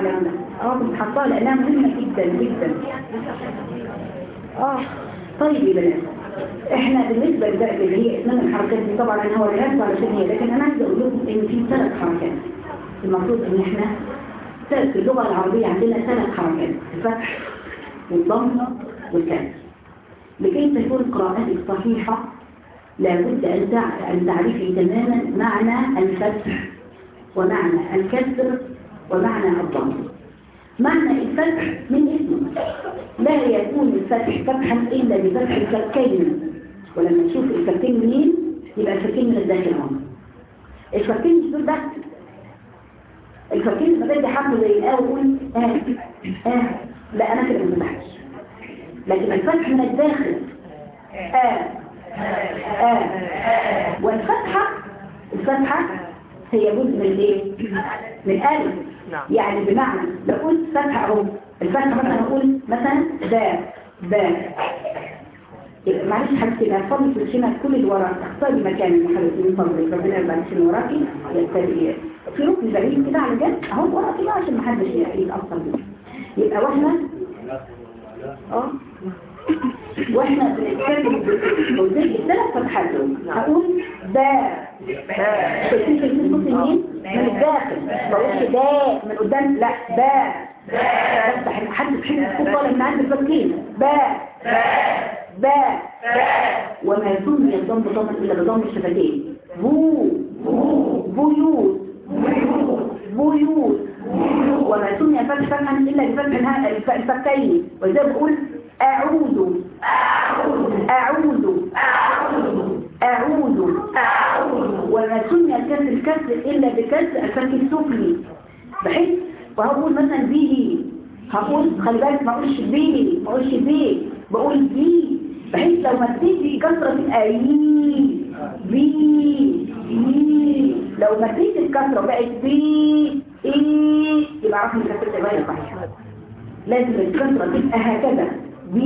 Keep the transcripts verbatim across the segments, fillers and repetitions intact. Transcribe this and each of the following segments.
على اه كنت حاطاها لانها مهمه جدا جدا. اه طيب يا بنات، احنا بالنسبه اللي هي اسمها الحركات دي طبعا انا هوريها علشان هي، لكن انا عايزه اقول لكم ان في ثلاث حركات. المفروض ان احنا في اللغه العربيه عندنا ثلاث حركات: الفتح والضم والكسر. لكي تكون قراءتك صحيحه لابد ان ان تعرفي تماما معنى الفتح ومعنى الكسر ومعنى الضم. معنى الفتح من اسمه، لا يكون الفتح فتحا إلا بفتح الفكين، ولما تشوف الفكين منين يبقى الفكين من الداخل هم. الفكين مش دول بس، الفكين لما بدي حرف زي الآ وقول آه آه لا أنا كده ما فتحتش، لكن الفتح من الداخل آه آه والفتحة الفتحة هي جزء من الايه؟ من الالف. يعني بمعنى لو قلت فتحه اهو، الفتحه مثلا اقول مثلا دا دا، معلش حبيبتي هتفضل في الشمال كل اللي وراك اختاري مكان يا حبيبتي من فضلك، ربنا يرضى عليك اللي وراكي يستريح في ركن بعيد كده على جنب اهو وراكي بقى عشان ما حدش يتاثر بيه. يبقى واحنا اه واحنا بنتكلم بوزيك الثلاث فتحات دول هقول دا شايفين في الصوت منين؟ من الداخل، ما بقولش دا من قدام، لا دا بفتح حد بحب الصوت طالع من عند الفكين با با وما سمي الضم ضما الا بضم الشفتين. بو بيوت بيوت وما سمي فتح فتحا الا بفتح الفكين. وإذا بقول أعوذ أعوذ أعوذ وما سمي الكسر الكسر إلا بكسر الفك السفلي، بحيث وهقول مثلا به، هقول خلي بالك ما اقولش به ما اقولش به بقول بي، بحيث لو مديت كسرة الآي بي بي، لو مديت الكسرة بقت بي ايه يبقى عرفنا الكسرة تبقى صحيحة. لازم الكسرة تبقى هكذا بي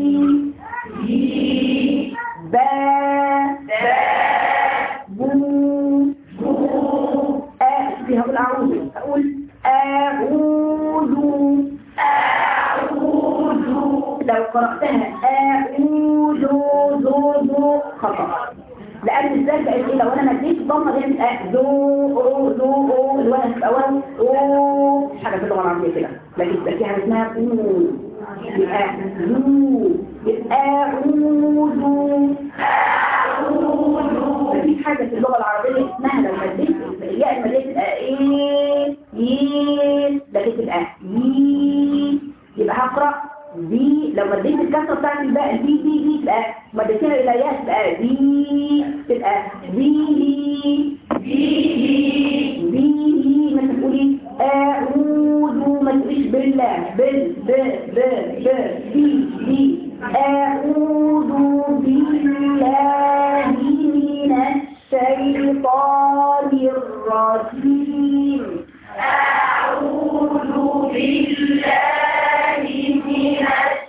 بي با با بو بو آه دي هقول أعوذ، هقول أعوذ أعوذ، لو قرأتها أعوذ ذو ذو خطأ، لأن الزال بقت إيه؟ لو أنا مديت ضمة دي تبقى ذو ذو الوقت الأول أو حاجة في اللغة العربية كده، لكن تبقى في حاجة اسمها أو يبقى ذو يبقى أعوذ أعوذ. مفيش حاجة في اللغة العربية اسمها لو مديت الياء المديت تبقى إيه إيه، لكن تبقى يي، يبقى هقرأ دي لو مديت الكسرة بتاعت الباء دي دي دي تبقى مديتها الى ياء تبقى دي تبقى دي دي دي مثلا تقولي اعوذ، ما تقوليش بالله بال ب ب ب دي دي اعوذ بالله من الشيطان الرجيم اعوذ بالله من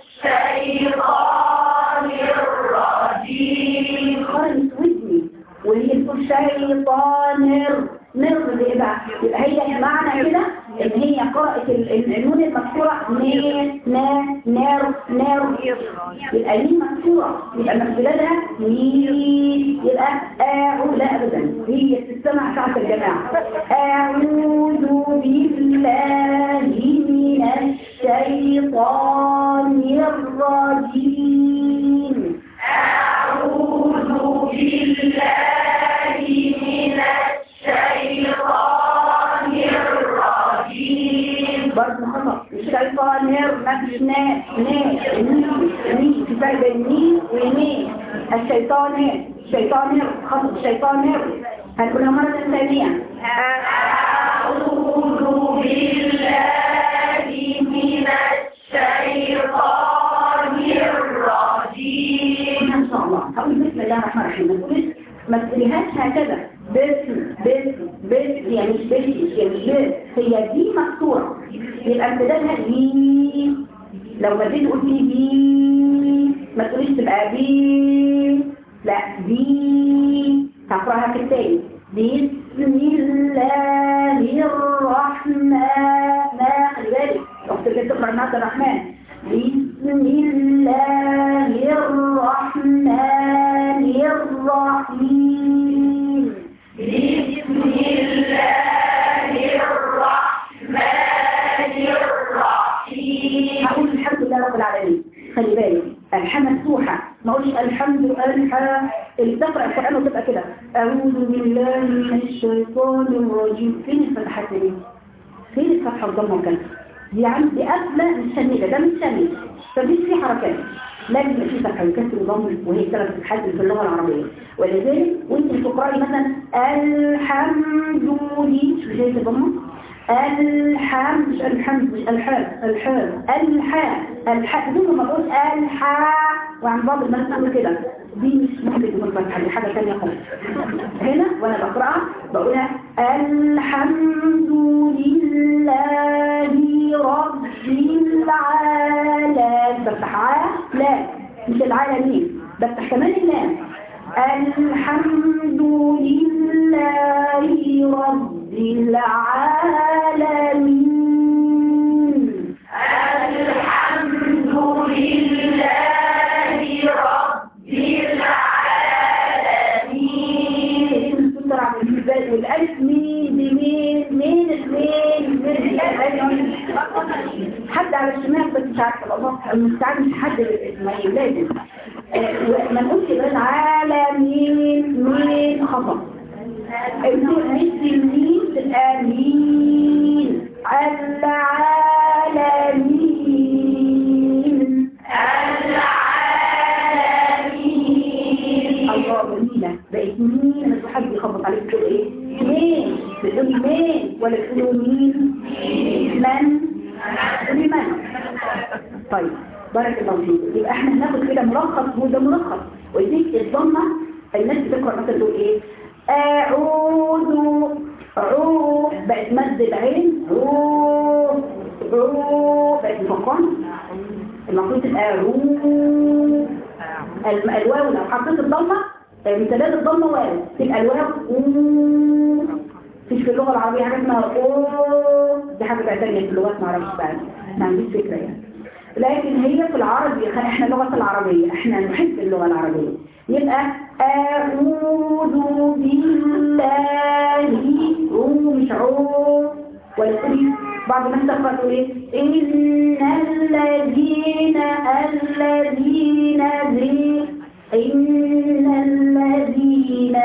الشيطان الرجيم. خالص ودني وهي تقول شيطان نر اللي بقى يبقى هي معنى كده ان هي قراءة النون المكسورة ن ن نر نر، يبقى ليه مكسورة يبقى مكسورها ني، يبقى اعوذ لا ابدا هي تستمع ساعة الجماعة اعوذ بالله من الشيطان الرجيم اعوذ بالله من الشيطان الرجيم. برضه خطأ الشيطان ما فيش نا نا ني في فرق بين ني وني. الشيطان الشيطان خطأ الشيطان هنقولها مرة ثانية أعوذ بالله من الشيطان الرجيم. إن شاء الله هقول بسم الله الرحمن الرحيم، ما تقوليهاش هكذا بسم بسم بسم يعني مش بسم يعني مش بس، هي دي مكسورة يبقى امتدادها دي، لو بديت قلت دي ما تقوليش تبقى دي لا دي، هقراها في التاني بسم الله الرحمن الرحيم بسم الله الرحمن الرحيم. هقول الحمد لله رب العالمين. خلي بالك الحاء مفتوحة، ما اقولش الحمد الحاء. اللي تقرأ القرآن وتبقى كده أعوذ بالله من الشيطان الرجيم. فين الفتحة دي؟ فين الفتحة الضمة وكذا؟ دي عندي قافلة مش شاملة، ده مش شامل، فمفيش فيه حركات. لازم يبقى فيه فتحة وكسر وضم، وهي ثلاث فتحات في اللغة العربية. ولذلك وانت تقرأي مثلا الحمد لله مش زي الضمة، الحمد مش الحمد مش الحاء الحاء الحاء الحاء بدون ما اقول الحاء. وعن بعض الناس تقول كده، دي مش ممكن تكون فتحة، دي حاجة ثانية خالص. هنا وانا بقرأها بقولها الحمد لله رب العالمين. بفتح عا لا مش العالمين، بفتح كمان اللام. الحمد لله رب العالمين. الحمد لله رب العالمين. والألف مين بمين مين اثنين مين حد على الشمال بس مش عارفه الله المستعان مش حد اسمه لازم ما نقولش غير العالمين مين خطأ. مش مين تبقى مين العالمين العالمين. الله جميلة بقت مين. مش حد يخبط عليك تقول ايه مين، بتقولي مين ولا تقولوا مين من تقولي من. طيب بارك الله فيك. يبقى احنا هناخد كده ملخص، هو ده ملخص. ويديك الضمه الناس بتقرا مثلا تقول ايه اعوذ عو بقت مد العين عو عو بقت مفقان. المفروض تبقى عو. الواو لو حطيت الضمه مثلات الضمه واو تبقى الواو مفيش في اللغه العربيه حاجه اسمها او. دي حاجه ثانيه في اللغات ما اعرفش بقى، ما عنديش فكره يعني. لكن هي في العربي احنا اللغه العربيه احنا نحب اللغه العربيه. يبقى اعوذ بالله او مش عو. ولا تقولي بعض الناس تقرا تقول ايه ان الذين الذين ذي ان الذين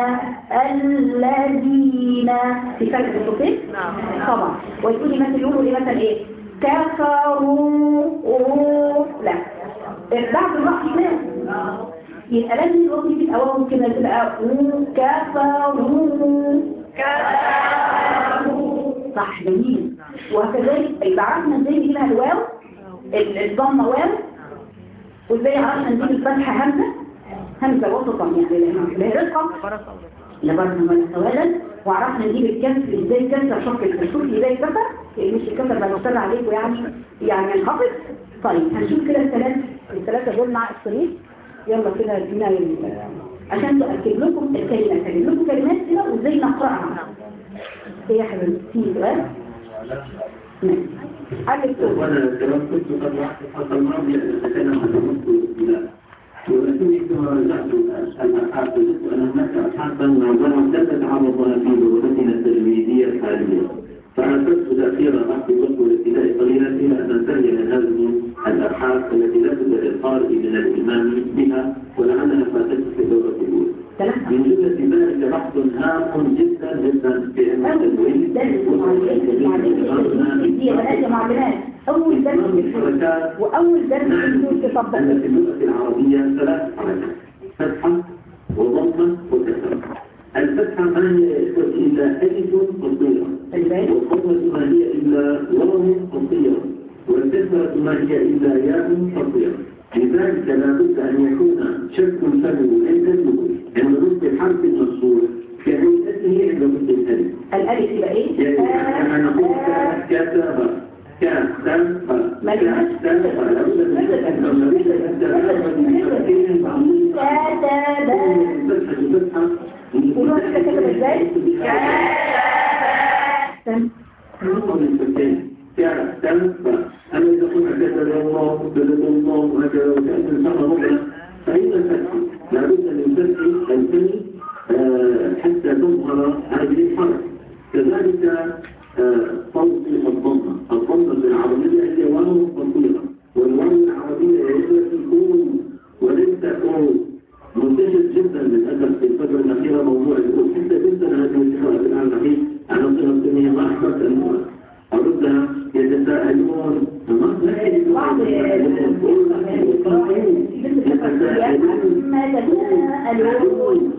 الذين في فرق الصوتين طبعا. وتقولي مثلا يقولوا ايه مثلا ايه كفروا لا بعد الوقت كده يبقى لازم الوقت يبقى واو كده تبقى كفروا كفروا صح جميل. وكذلك يبقى عرفنا ازاي نجيبها الواو الضمه واو، وازاي عرفنا نجيب الفتحه همزه همزه وسطا يعني لا رقه لا برضه ولا سوادا. وعرفنا نجيب الكسر ازاي كسر شق الكسر ازاي كسر مش الكسر بقى مصر عليكم يعني يعني ينخفض. طيب هنشوف كده الثلاث الثلاثه دول مع الشريط. يلا كده ادينا عشان تاكد لكم الكلمات هجيب لكم كلمات كده وازاي نقراها. ايه يا حبيبتي في سؤال؟ ماشي عليك تقول وانا تركت قد حصل الماضي اتكلم عن النص ولكني كما رجعت الأبحاث أن هناك أبحاثا دلت على في لغتنا التجريدية الحالية. فأنفذت تأثير بحث الطب والابتداء قليلا إلى أن ننتهي من هذه الأبحاث التي لا بد للقارئ من الإيمان بها ولعلها فاتت في الدورة الأولى. من جملة ذلك بحث هام جدا جدا في علم التدوين أول درس وأول درس تطبق أن في اللغة العربية ثلاث حركات فتحة وضمة وكسرة. الفتحة ما هي إلا ألف قصيرة والضمة ما هي إلا واو قصيرة والكسرة ما هي إلا ياء قصيرة. لذلك لا بد أن يكون شك الفم ليس النقل عند نصف الحرف المكسور كهيئته عند نصف الألف. الألف يبقى إيه؟ يعني أن نقول كتابة كان سام ما كان سام لا بد من أما إذا قلنا كتب الله كتب الله هكذا وكأن الإنسان مضع فإن الفتح لا بد من فتح الفم تعملون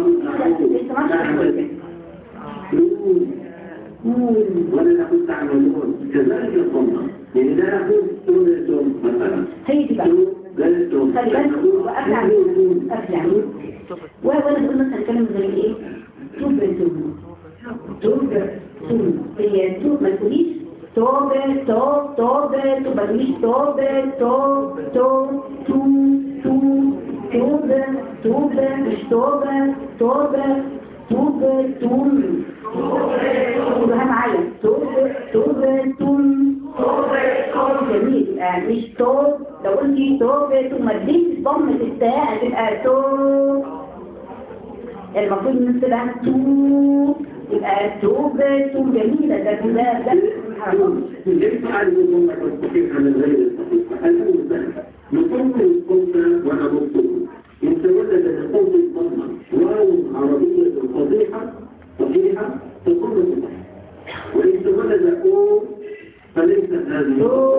ولا نقول تعملون كذلك الضمة يعني لا نقول تولدون مثلا هي دي بقى لستم خلي بالك وأفلع أفلع وأنا بقول مثلا كلمة زي إيه توبتون توبتون هي توب ما تقوليش توب توب توب توب ما تقوليش توب توب توب تو تو توب توب مش توب توب توب تون توبها معايا توب توب تون جميل مش توب لو قلتي توب ثم اديت ضمة التاء هتبقى توب المفروض ان تبقى توب يبقى توب توب جميلة ده ده ده ليس على الضمة الصحيحة من غير الصحيحة الأول نقوم القمة ونبطل إن تولد لقوم الضمة واو عربية فصيحة صحيحة تكون صحيحة وإن تولد أو فليس هذه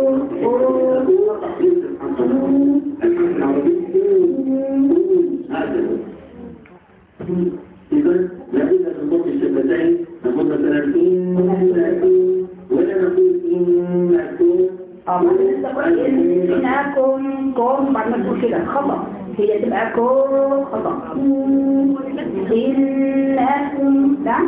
ليس الحرف العربي هذا إذا لابد من ضبط الشفتين نقول مثلا إن ولا نقول إن أكون إنكم كم بعد ما تقول كده خطأ هي تبقى كم خطأ إنكم لا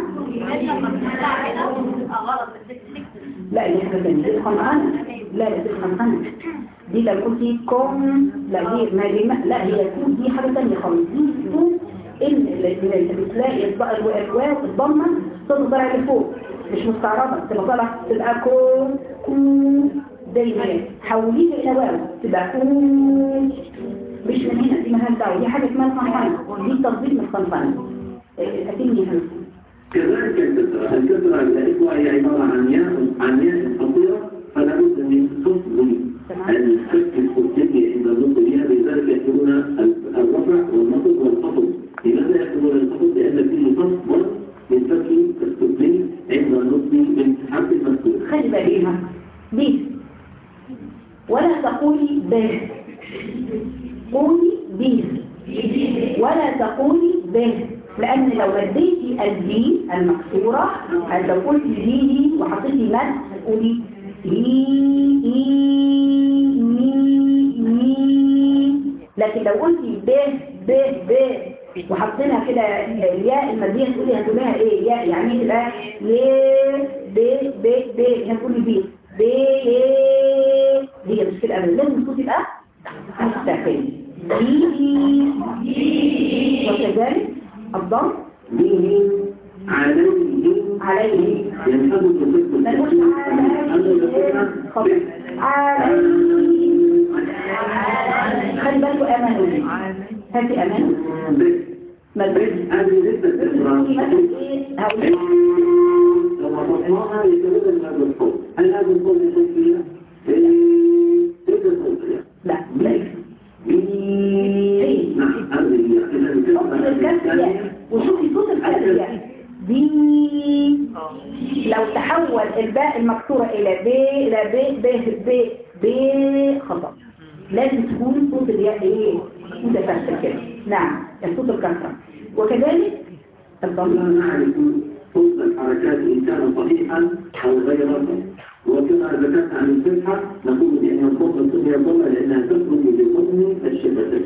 لا دي حاجة تانية دي الخنقانة لا دي الخنقانة دي لو قلتي كم لا دي ما دي لا هي كم دي حاجة تانية خالص دي كم إن اللي بتلاقي الواو الضمة تظهر على فوق مش مستعرضة تبقى طالعة تبقى كم كم دايما حوليها إلى واو تبقى كم مش من هنا دي مهام دعوة دي حاجة اسمها الخنقانة دي تفضيل من الخنقانة أتمني هنا كذلك الكسرة الكسرة الإخوة هي عبارة عن ياء عن ياء خطيرة فلا بد من خفض الفك الخطية عند النطق بها لذلك يكتبون الرفع والنطق والخفض لماذا يكتبون الخفض؟ لأن فيه خفض من فك الخطية عند النطق من حرف المذكور. خلي بالك بيس ولا تقولي به قولي بيس ولا تقولي به لأن لو مديتي الدي المكسورة لو قلت دي وحطيتي مد هتقولي لي إي مي مي لكن لو قلتي ب ب ب وحطينا كده الياء المادية تقولي هتقوليها ايه ياء يعني تبقى ل ب ب ب هتقولي بي ب هي مش كده ابدا لازم الصوت يبقى مستقل دي وكذلك الضم به عليه عليه ينحدث الفكر ملوش عليه عليه خلي بالكوا امانوا هاتي امانوا ملوش هذه لسه الفكرة ايه لما تصنعها يتبدل هذا الصوت هل هذا الصوت يكون فيها؟ ايه الصوت فيها؟ لا لا نعم هذه هي وشوفي صوت الكلمة دي لو تحول الباء المكسورة إلى ب إلى ب ب ب ب خطأ لازم تكون صوت الياء إيه متفاعل كده نعم الصوت الكسرة وكذلك الضمير نعرف صوت الحركات إن كان صحيحا أو غير وكما ذكرت عن الفتحة نقول بأن الضمة سمي ضمة لأنها تخرج بضم الشفتين.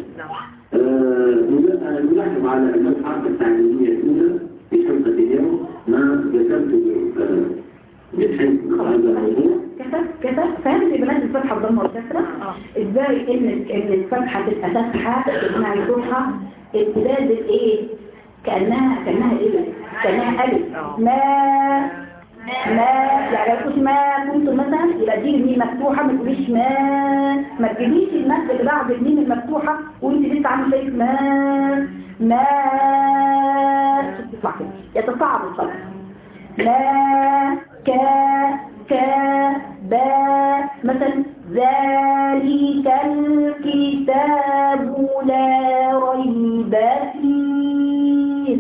نلاحظ على المبحث التعليمية الأولى في حلقة اليوم ما ذكرت من حيث هذا الموضوع. كتب كتب فهمت بنات الفتحة الضمة والكسرة ازاي ان ان الفتحة تبقى فتحة اسمها الفتحة امتداد الايه كأنها كأنها ايه كأنها ألف ما ما يعني لو قلت ما كنت مثلا يبقى دي الميم مفتوحة ما تقوليش ما ما تجيبيش المد اللي بعد الميم المفتوحة وانت لسه عامل زي ما ما تطلع كده يتصعب الصوت ما كا كا با مثلا ذلك الكتاب لا ريب فيه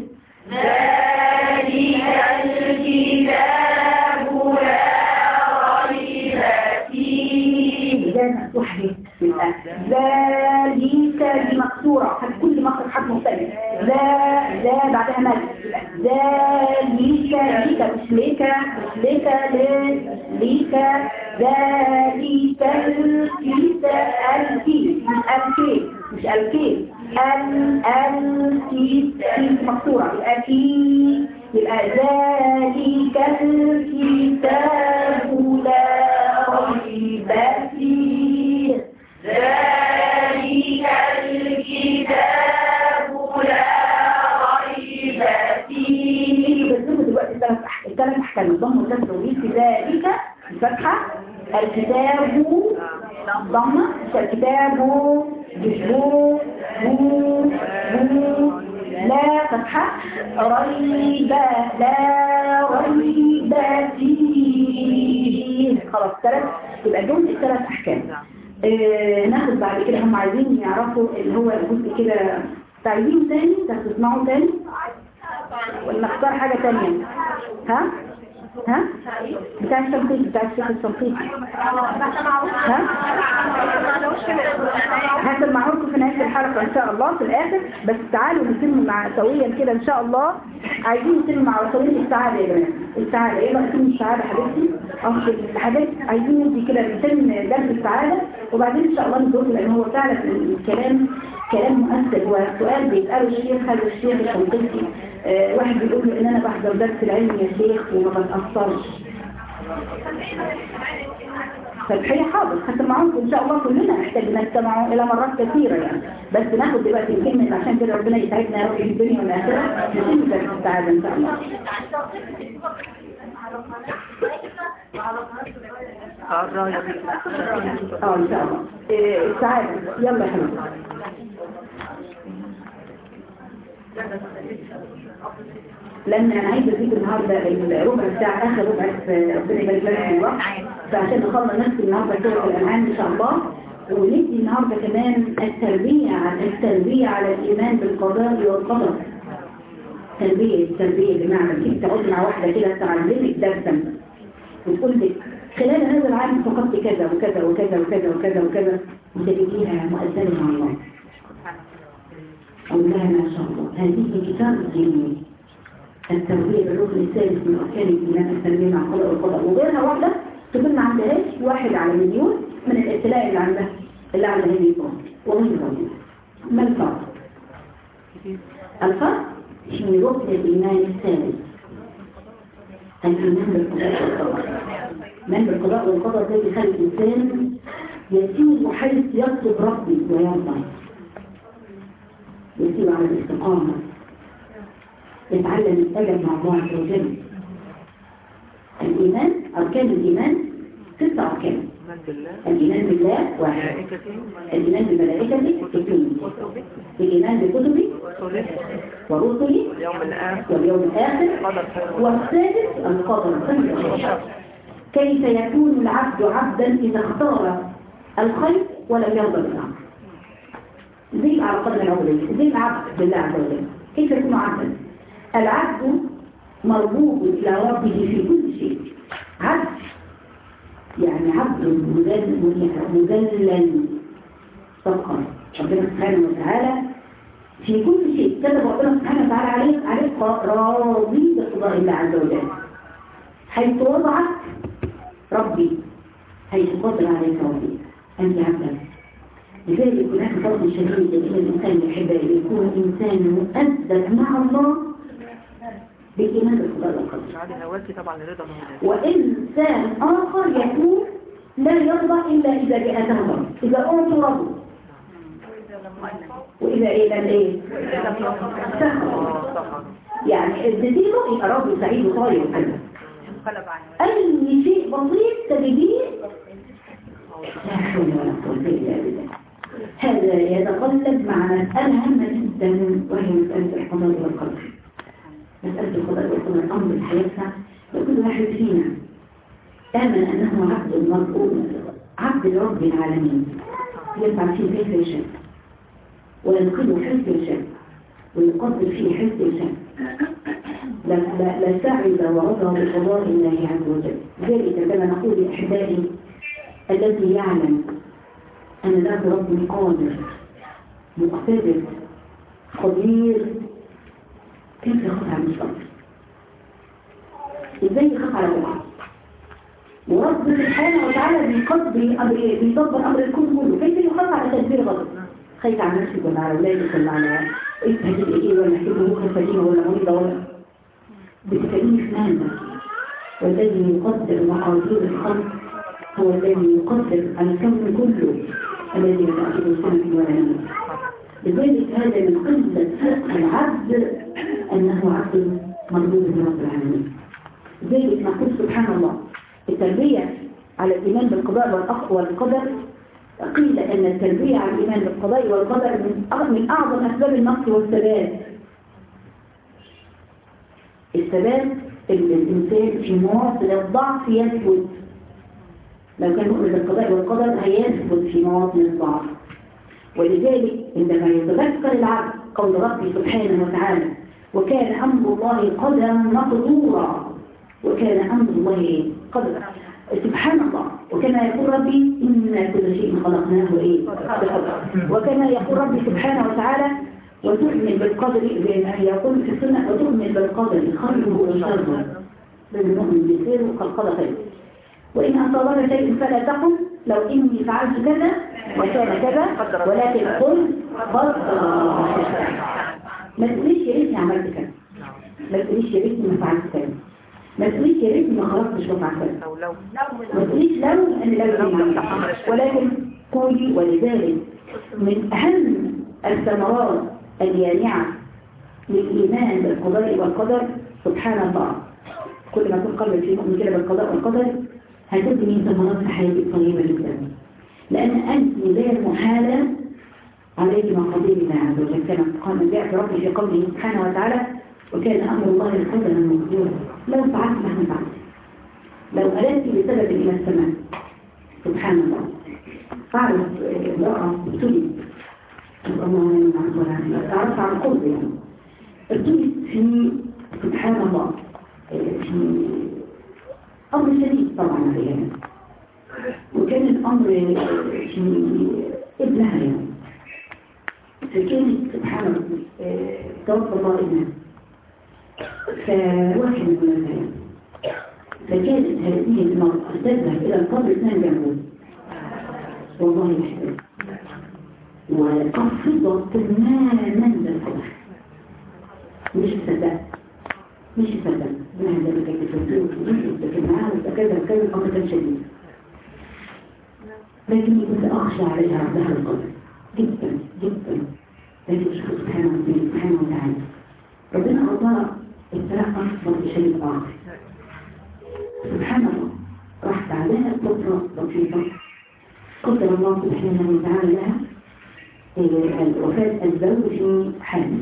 ذلك الكتاب لا ريب فيه مفتوح ذلك دي مكسورة كل مخرج حرف مختلف ذا بعدها مد ذلك ليك مش ليك مش ليك ليك ذلك الكيس الكي مش الكي مش الكي ال الكيس مكسورة الكي يبقى ذلك الكتاب لا ريب فيه ذلك الكتاب لا ريب فيه. بس دلوقتي الثلاث الثلاث احكام الضم والكسر في ذلك الفتحه الكتاب ضم الكتاب جبو بو لا فتحه ريب لا ريب فيه. خلاص ثلاث يبقى دول الثلاث احكام. آه ناخد بعد كده هم عايزين يعرفوا اللي هو الجزء كده تعيدين تاني تسمعوا تاني ولا نختار حاجة تانية؟ ها؟ ها؟ بتاع التنقيط بتاع الشيخ التنقيط ها؟ هسمعوكم في نهاية الحلقة ان شاء الله في الاخر. بس تعالوا نتم مع سويا كده ان شاء الله. عايزين نتم مع سويا السعادة يا جماعة. السعادة ايه بقى نتم السعادة حبيبتي؟ اخر الحاجات عايزين ندي كده نتم درس السعادة وبعدين ان شاء الله ندرس لان هو فعلا الكلام كلام مؤثر. هو سؤال بيسأله الشيخ هذا الشيخ التنقيطي آه واحد بيقول له ان انا بحضر درس العلم يا شيخ وما بتأثرش. فالحقيقة حاضر هسمعوكم ان شاء الله كلنا نحتاج نستمعوا الى مرات كثيرة يعني. بس ناخد دلوقتي الكلمة عشان كده ربنا يسعدنا يا رب في الدنيا والاخرة نتم درس السعادة ان شاء الله. اه ان شاء الله إيه السعادة يلا يا حبيبي. لان انا عايزه اديك النهارده الربع ساعه اخر ربع ربنا يبارك لنا في الوقت فعشان نخلص نفس النهارده سوره الانعام ان شاء الله. وندي النهارده كمان التربيه على التربيه على الايمان بالقضاء والقدر. تربيه التربيه بمعنى انت تقعد مع واحده كده تعلمك درسا وتقول لك خلال هذا العام فقدت كذا وكذا وكذا وكذا وكذا وكذا وتجديها مؤثره مع الله. أقول لها ما شاء الله هذه كتاب الجميل التربية بالركن الثالث من أركان الإيمان التربية مع القضاء والقدر وغيرها واحدة تكون ما عندهاش واحد على مليون من الابتلاء اللي عندها اللي عندها هذه الأمة وغير ذلك. ما الفرق؟ الفرق في ركن الإيمان الثالث الإيمان بالقضاء والقدر. من بالقضاء والقدر ده بيخلي الإنسان يسير حيث يطلب ربي ويرضى يسير على الاستقامة يتعلم الأدب مع الله عز وجل. الإيمان أركان الإيمان ست أركان. الإيمان بالله واحد الإيمان بملائكته اثنين الإيمان بكتبه ورسله واليوم الآخر والثالث القدر. كيف يكون العبد عبدا إذا اختار الخير ولم يرضى بالأمر؟ زي على قدر العبودية زي العبد بالله عز وجل. كيف يكون عبدا؟ العبد مرغوب إلى ربه في كل شيء. عبد يعني عبد مذلل صدقا ربنا سبحانه وتعالى في كل شيء كتب ربنا سبحانه وتعالى عليك عليك راضي بقضاء الله عز وجل. حيث وضعك ربي حيث قدر عليك ربي أنت عبدا. لذلك هناك فرق شديد بين الإنسان يحب أن يكون إنسان مؤدب مع الله بالإيمان بالقضاء والقدر وإنسان آخر يكون لا يرضى إلا إذا جاءته رضا إذا أعطوا رضوا وإذا إيه لم إيه سخر يعني الدينه يبقى راضي سعيد وطاير وكذا. أي شيء بسيط تجديه لا حول ولا قوة إلا بالله. هذا يتقلب مع مسألة هامة جدا وهي مسألة القضاء والقدر. مسألة القضاء والقدر أمر حياتنا وكل واحد فينا آمن أنه عبد مرغوب عبد لرب العالمين يفعل فيه كيف يشاء وينقذه حيث يشاء ويقدر فيه حيث يشاء. لا لا سعد ورضى بقضاء الله عز وجل. ذلك كما نقول أحبائي الذي يعلم أن له رب قادر مقتدر قدير كيف يخاف على المستقبل؟ ازاي يخاف على الله؟ ورب سبحانه وتعالى بيدبر امر الكون كله، كيف يخاف على تدبير غضب؟ خايف على نفسك ولا على اولادك ولا على انت هتبقى ايه ولا هتبقى بكره سليمه ولا مريضه ولا بتكلمي في مال. والذي يقدر مقادير الخلق هو الذي يقدر الكون كله الذي لا تأخذ سنة ولا يوم. لذلك هذا من قلة فقه العبد أنه عبد مربوط برب العالمين. لذلك نقول سبحان الله التربية على الإيمان بالقضاء والقدر، قيل أن التربية على الإيمان بالقضاء والقدر من أعظم أسباب النصر والثبات. الثبات الإنسان في مواطن الضعف يثبت. لو كان مؤمن بالقضاء والقدر هيثبت في مواطن الضعف. ولذلك عندما يتذكر العبد قول ربي سبحانه وتعالى وكان أمر الله قدرا مقدورا، وكان أمر الله قدرا سبحان الله، وكما يقول ربي إن كل شيء خلقناه إيه بقدر، وكما يقول ربي سبحانه وتعالى وتؤمن بالقدر زي ما يقول في السنة وتؤمن بالقدر خيره وشره، بالمؤمن بخيره كالقدر خير. وإن أصابك شيء فلا تقل لو إني فعلت كذا وكان كذا، ولكن قل قدر الله. ما تقوليش يا ريتني عملت كذا، ما تقوليش يا ريتني ما فعلت كذا، ما تقوليش يا ريتني ما خرجتش وفعلت كذا، ما تقوليش لو أن لو ولكن قولي. ولذلك من أهم الثمرات اليانعة للإيمان بالقضاء والقدر سبحان الله، كل ما يكون قلبك في مؤمن كده بالقضاء والقدر هتبني ثمرات في حياتك طيبة جدا، لأن أنت لا محالة عليك مقادير الله عز وجل. كما قال جاء في ربي في قوله سبحانه وتعالى وكان أمر الله قدرا مقدورا. لو فعلت مهما فعلت، لو أردت بسبب إلى السماء سبحان الله. فعلت امرأة ابتلت الله تعرف عن قرب يعني ابتلت في سبحان الله في أمر شديد طبعا عليها، وكان الأمر في ابنها يعني، فكانت سبحان الله توفى الله ابنها فواحد من الناس، فكانت هذه المرأة تذهب إلى القبر اثنان جنبه والله يحتاج وقصدت تماما للقبر، مش صدق مش صدق ما عندك كتير لكن معاه كذا كذا الأمر كان شديد، لكن كنت أخشى عليها عبدها القبر جدا جدا. لكن شكرا سبحانه سبحانه وتعالى ربنا أعطاه ابتلاء أكبر بشيء آخر سبحان الله. راح عليها فترة بسيطة قدر الله سبحانه وتعالى لها وفاة الزوج في حامل.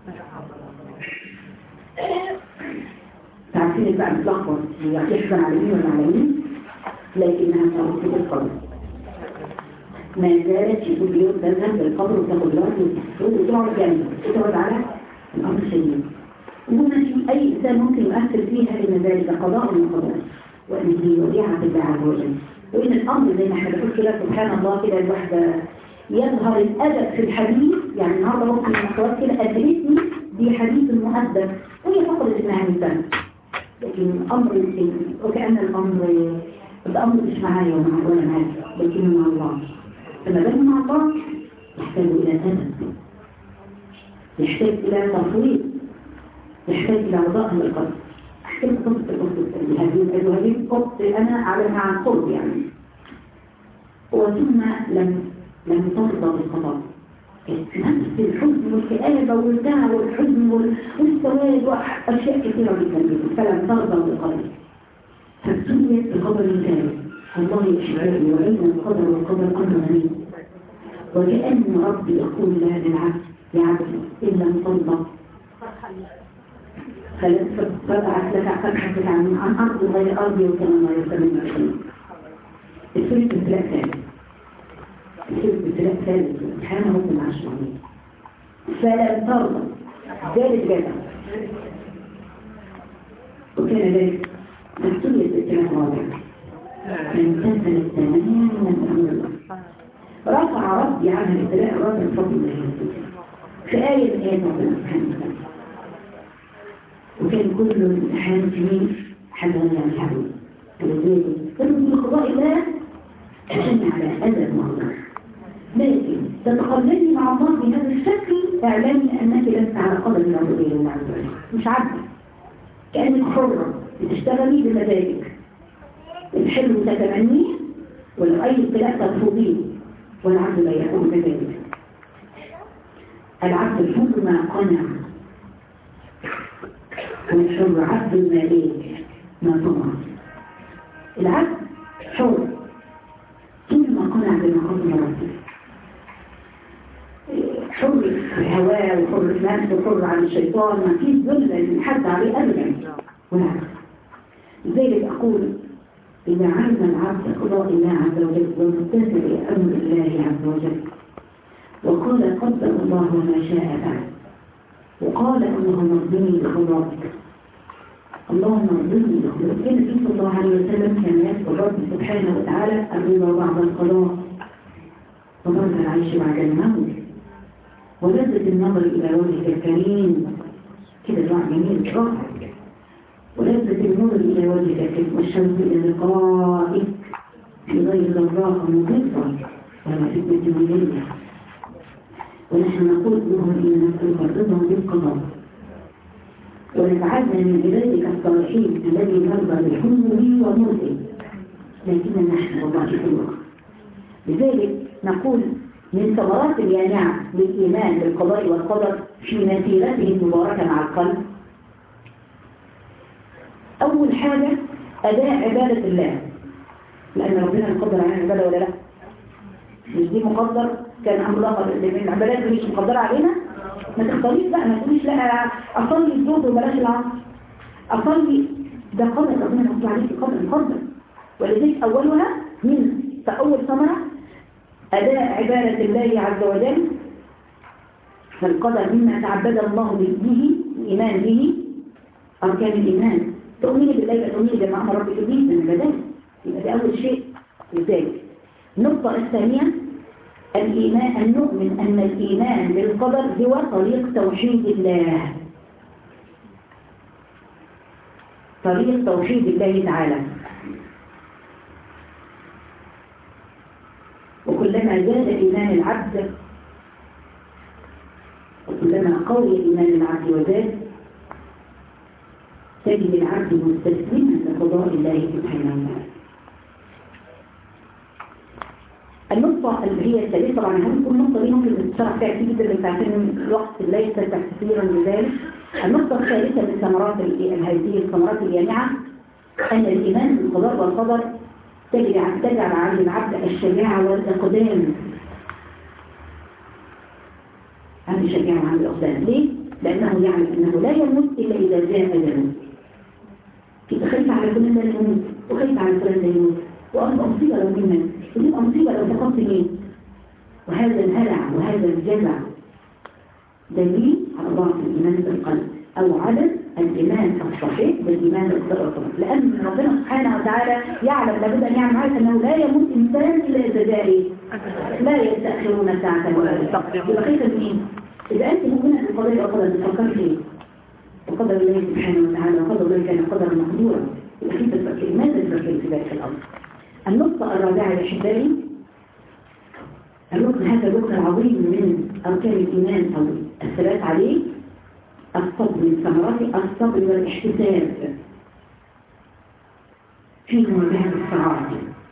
تعرفين بقى بتلخبط يحزن على مين ولا على مين، لكنها تعرف في القبر ما زالت في كل يوم تذهب للقبر وتاخد الارض وتقعد جنبه وتقعد على الامر الشديد. وهنا في اي انسان ممكن يؤثر فيها ان ذلك قضاء من قضاء وان هي وديعه الله عز وجل. وان الامر زي ما احنا بنقول كده سبحان الله كده الواحده يظهر الادب في الحديث. يعني النهارده ممكن المحتويات كده ادرسني بحديث مؤدب وهي فقدت انها انسان، لكن الامر وكأن الامر الامر مش معايا ومع ولا معايا لكن مع الله. لما بين مع الله يحتاج الى ادب، يحتاج الى تفويض، يحتاج الى وضاء للقلب. احكي لك قصه القصه هذه هذه القصه انا اعلنها عن قرب يعني. وثم لم لم ترضى بالقضاء، نفس الحزن والكآبة والدعوة والحزن والسواد وأشياء كثيرة جدا فلم ترضى بالقدر، فابتليت بقدر ثالث. الله يشفعني وعلم القدر والقدر أمر غريب، وكأن ربي يقول لهذا العبد يا عبدي إن لم ترضى فبعث لك فتحك عن أرض غير أرضي وكان الله يسلم الشيء. الثالث ابتلاء ثالث الثالث ابتلاء ثالث سبحانه وتعالى عشرين فلم ترضى ذلك جدا. وكان ذلك تبتلي الابتلاء الرابع فامتثلت تماما من أمر الله، رفع ربي عنها الابتلاء الرابع بفضل الله في آية من آيات ربنا سبحانه وتعالى. وكان كل الامتحان فيه حاجة يعني حلوة ولذلك كانوا من قضاء الله عشان على أذى المهضر لكن تتخللي مع الله بهذا الشكل اعلامي أنك لست على قدر العبودية لله عز وجل مش عبد كأنك حرة بتشتغلي بمزاجك الحلو تتمنيه ولو أي ابتلاء ترفضيه والعبد لا يكون كذلك العبد الحر ما قنع والحر عبد المليك ما طمع العبد حر كل ما قنع بما قدم ربه حر في هواه وحر في نفسه وحر عن الشيطان ما فيش ذل من حد عليه أبدا والعكس لذلك أقول إذا علم العبد قضاء الله عز وجل ومتسع لأمر الله عز وجل وقال قدر الله ما شاء فعل وقال اللهم ارضني بقضائك اللهم ارضني بقضائك كان النبي صلى الله عليه وسلم كان يسأل ربي سبحانه وتعالى الرضا بعد القضاء وبرد العيش بعد الموت ولذة النظر إلى وجهك الكريم كده دعاء جميل رائع ولذة النظر إلى وجهك الكريم والشوق إلى لقائك في غير ضراء مضرة ولا فتنة مضلة ونحن نقول لهم إن نسألك الرضا بالقضاء ونتعدى من عبادك الصالحين الذي ترضى بحلمه وموته لكن نحن وضعيفون لذلك نقول من ثمرات اليانعة للإيمان بالقضاء والقدر في مسيرته المباركة مع القلب أول حاجة أداء عبادة الله لأن ربنا يقدر عن العبادة ولا لا مش دي مقدر كان أمر الله من العبادات مش مقدرة علينا ما تختاريش بقى ما تقوليش لا أصلي الزود وبلاش العصر أصلي ده قدر ربنا يقدر عليك قدر القدر ولذلك أولها من فأول ثمرة أداء عبادة الله عز وجل فالقدر مما تعبد الله به الإيمان به أركان الإيمان تؤمني بالله تؤمني بما أمر ربك به من البداية يبقى ده أول شيء لذلك النقطة الثانية الإيمان أن نؤمن أن الإيمان بالقدر هو طريق توحيد الله طريق توحيد الله تعالى وكلما زاد إيمان العبد وكلما قوي إيمان العبد وزاد تجد العبد مستسلما لقضاء الله سبحانه وتعالى. النقطة اللي هي الثالثة طبعا هنكون النقطة دي ممكن نشرح فيها كتير جدا بس عشان الوقت ليس كثيرا لذلك. النقطة الثالثة من ثمرات هذه الثمرات الجامعة أن الإيمان بالقضاء والقدر تجعل تجعل على العبد الشجاعة والإقدام. عن الشجاعة وعن الإقدام ليه؟ لأنه يعلم أنه لا يموت إلا إذا جاء أجله. خايف على فلان ده يموت وخايف على فلان ده يموت وأصبح مصيبة لو كمان وتبقى مصيبة لو فقدت مين. وهذا الهلع وهذا الجزع دليل على ضعف الإيمان بالقلب أو عدم الإيمان الصحيح بالإيمان بالقدر. لأن ربنا سبحانه وتعالى يعلم لابد أن يعلم عارف أنه لا يموت إنسان إلا إذا جاء لا يستأخرون ساعة ولا يستقدمون. يبقى خايفة مين؟ إذا أنت مؤمنة بالقضاء والقدر تفكري فيه وقدر الله سبحانه وتعالى وقدر الله كان قدر مقدورا يبقى كيف تفكري؟ ماذا تفكري في ذلك الأمر؟ النقطة الرابعة لحبالي الركن هذا الركن العظيم من أركان الإيمان أو الثبات عليه الصبر من ثمرات الصبر والاحتساب في مواجهة الصراعات.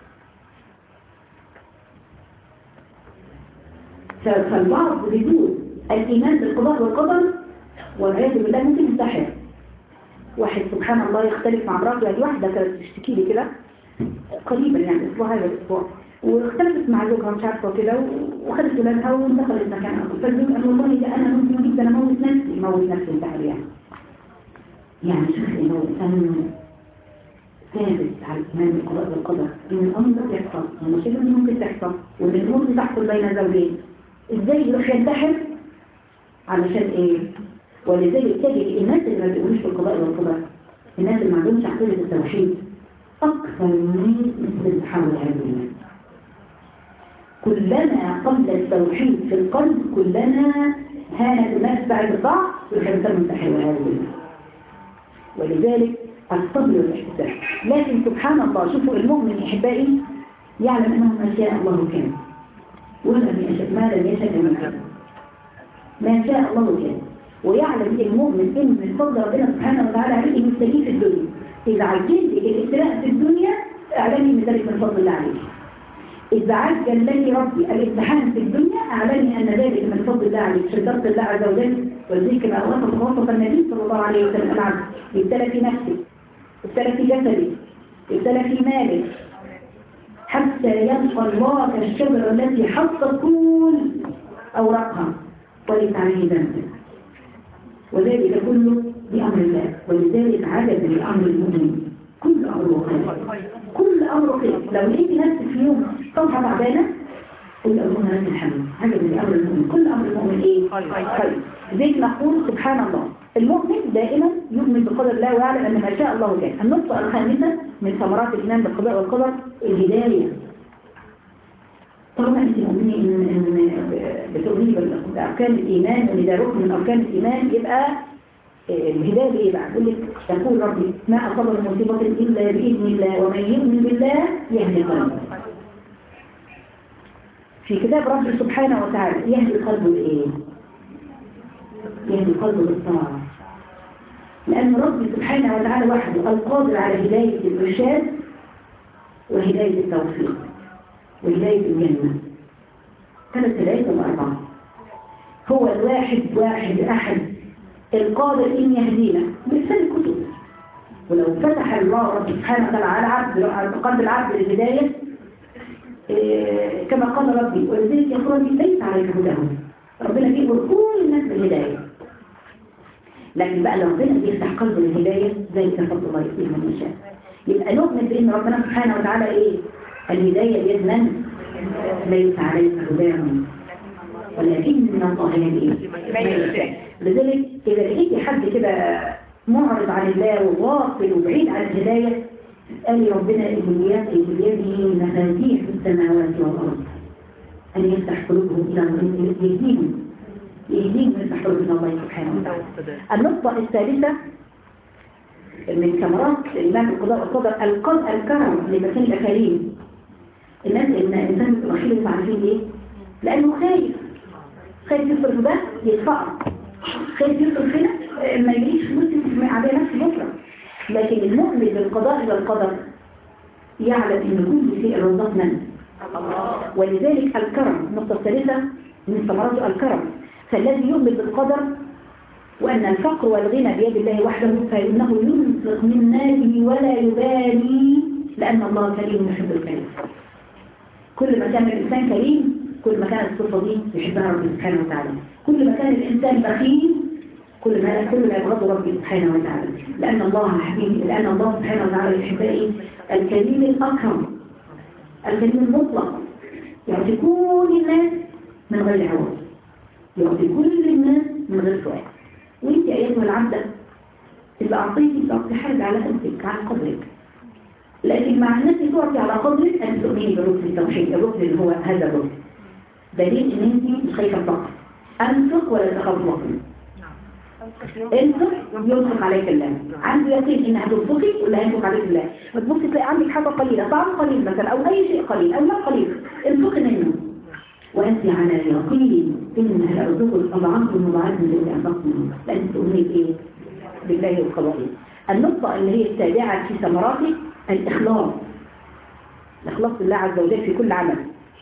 فالبعض بدون الإيمان بالقضاء والقدر والعياذ بالله ممكن ينتحر. واحد سبحان الله يختلف مع مراته يعني واحدة كانت تشتكي لي كده قريبا يعني الأسبوع هذا الأسبوع واختلفت مع زوجها مش عارفه كده وخدت ولادها ودخلت مكان اخر فالزوج قال والله ده انا ممكن جدا اموت نفسي اموت نفسي انتحر يعني يعني شوف انه انا ثابت على الايمان بالقضاء والقدر ان الامر ده يحصل المشكله دي ممكن تحصل وان الامور دي تحصل بين زوجين ازاي يروح ينتحر علشان ايه؟ ولذلك تجد الناس اللي ما بيقولوش بالقضاء والقدر الناس اللي ما عندهمش عقيده التوحيد اكثر من مثل الحول العلميه. كلما قبل التوحيد في القلب كلما هانت الناس بعد الضعف والحدث منتحر وهذا بالله. ولذلك الصبر والاحتساب. لكن سبحان الله، شوفوا المؤمن احبائي يعلم انه ما شاء الله كان ولم يشاء ما لم يشاء لم يكن، ما شاء الله كان. ويعلم المؤمن ان من فضل ربنا سبحانه وتعالى عليه انه يستجيب في الدنيا. اذا عجلت الابتلاء في الدنيا اعلمي ان ذلك من فضل الله عليك. إذا عجل لك ربي الامتحان في الدنيا أعلمي أن ذلك من فضل الله عليك. شكرت الله عز وجل، وذلك ما وصف وصف النبي صلى الله عليه وسلم العبد يبتلى في نفسه، يبتلى في جسده، يبتلى في ماله، حتى يلقى الله كالشجرة التي حطت كل أوراقها وليس عليه ذنب، وذلك كله بأمر الله. ولذلك عجز لأمر المؤمن كل أمر خير، كل أمر خير. لو لقيت نفسك في يوم صفحة تعبانة قل اللهم لك الحمد، عجز لأمر المؤمن، كل أمر المؤمن إيه؟ خير. لذلك نقول سبحان الله، المؤمن دائما يؤمن بقدر الله ويعلم أن ما شاء الله كان. النقطة الخامسة من ثمرات الإيمان بالقضاء والقدر الهداية. طالما أنت مؤمنين إن بتؤمني بأركان الإيمان وإن ده ركن من أركان الإيمان، يبقى الهداية إيه بقى؟ يقول لك يقول ربي ما أصاب من مصيبة إلا بإذن الله ومن يؤمن بالله يهدي قلبه. في كتاب ربي سبحانه وتعالى يهدي قلبه بإيه؟ يهدي قلبه بالطاعة، لأن ربي سبحانه وتعالى وحده القادر على هداية الإرشاد وهداية التوفيق وهداية الجنة. ثلاث ثلاثة وأربعة. هو الواحد واحد أحد القادر إن يهدينا بإرسال الكتب. ولو فتح الله رب سبحانه وتعالى على عبد على قلب العبد للهداية إيه كما قال ربي ولذلك يقول ليس عليك هداهم، ربنا بيقول كل الناس بالهداية. لكن بقى لو ربنا بيفتح قلب الهداية زي كفضل الله يؤتيه من يشاء. يبقى نؤمن بأن ربنا سبحانه وتعالى إيه؟ الهداية بيد من؟ ليس عليك هداهم ولكن من الله يهدي. لذلك إذا لقيت حد كده معرض عن الله وغافل وبعيد عن الهداية قال ربنا إبلياتي بيده مفاتيح السماوات والأرض أن يفتح قلوبهم إلى يهديهم يهديهم ويفتح قلوبهم الله سبحانه وتعالى. النقطة الثالثة من ثمرات الإيمان بالقضاء والقدر القدر الكرم لمكان الأكاريم. الناس الإنسان الرحيل اللي عارفين إيه؟ لأنه خايف خايف يصرف ده يدفع، خايف يصرف هنا ما يجيش فلوس على نفس بكره. لكن المؤمن بالقضاء والقدر يعلم ان كل شيء رزق من ولذلك الكرم. النقطه الثالثه من ثمرات الكرم، فالذي يؤمن بالقدر وان الفقر والغنى بيد الله وحده فانه ينفق من ماله ولا يبالي لان الله كريم يحب الكريم. كل ما كان الانسان كريم كل ما كانت الصفة دي يحبها ربي سبحانه وتعالى. كل ما كان الإنسان بخيل كل ما كل ما يبغض ربي سبحانه وتعالى، لأن الله حبيبي، لأن الله سبحانه وتعالى يحبه الكريم الأكرم الكريم المطلق، يعطي كل الناس من غير عوض، يعطي كل الناس من غير سؤال. وانت أيتها العبدة اللي أعطيتي تعطي حاجة على قدرك على قدرك، لكن مع الناس تعطي على قدرك أن تؤمني بركن التوحيد. الركن اللي هو هذا الركن دليل ان انت مش خايفه الفقر. انفق ولا تخاف الفقر. انفق ينفق عليك الله، عنده يقين ان هتنفقي ولا هينفق عليك الله. ما تبصي تلاقي عندك حاجه قليله، طعم قليل مثلا او اي شيء قليل او مال قليل، انفقي منه وانت على يقين ان هيرزقك اضعاف المضاعفات من اللي انفقت منه، لان تؤمني بايه؟ بالله وقضائه. النقطه اللي هي التابعه في ثمراته الاخلاص، الاخلاص لله عز وجل في كل عمل.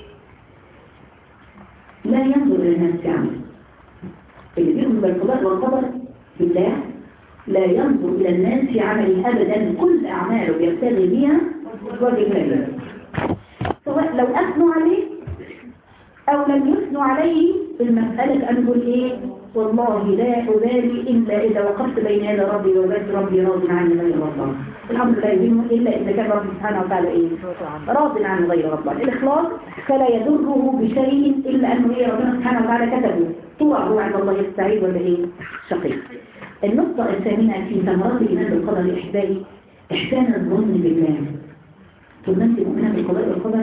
لا ينظر إلى الناس في عمله. اللي بيؤمن بالقضاء والقدر بالله لا ينظر إلى الناس في عمله أبدا، كل أعماله يبتغي بها وجه الله، سواء لو أثنوا عليه أو لم يثنوا عليه. المسألة أن نقول إيه؟ والله لا أبالي إلا إذا وقفت بين يدي ربي وبيت ربي راض عني غير الله. الأمر لا يهمه إلا إذا كان ربي سبحانه وتعالى إيه؟ راض عنه غير الله. الإخلاص فلا يضره بشيء إلا أنه إيه ربنا سبحانه وتعالى كتبه طوعه عند الله السعيد ولا إيه؟ شقيق. النقطة الثامنة في ثمرات الإيمان بالقدر الإحبائي إحسان الظن بالله. ثم أنت مؤمنة بالقضاء والقدر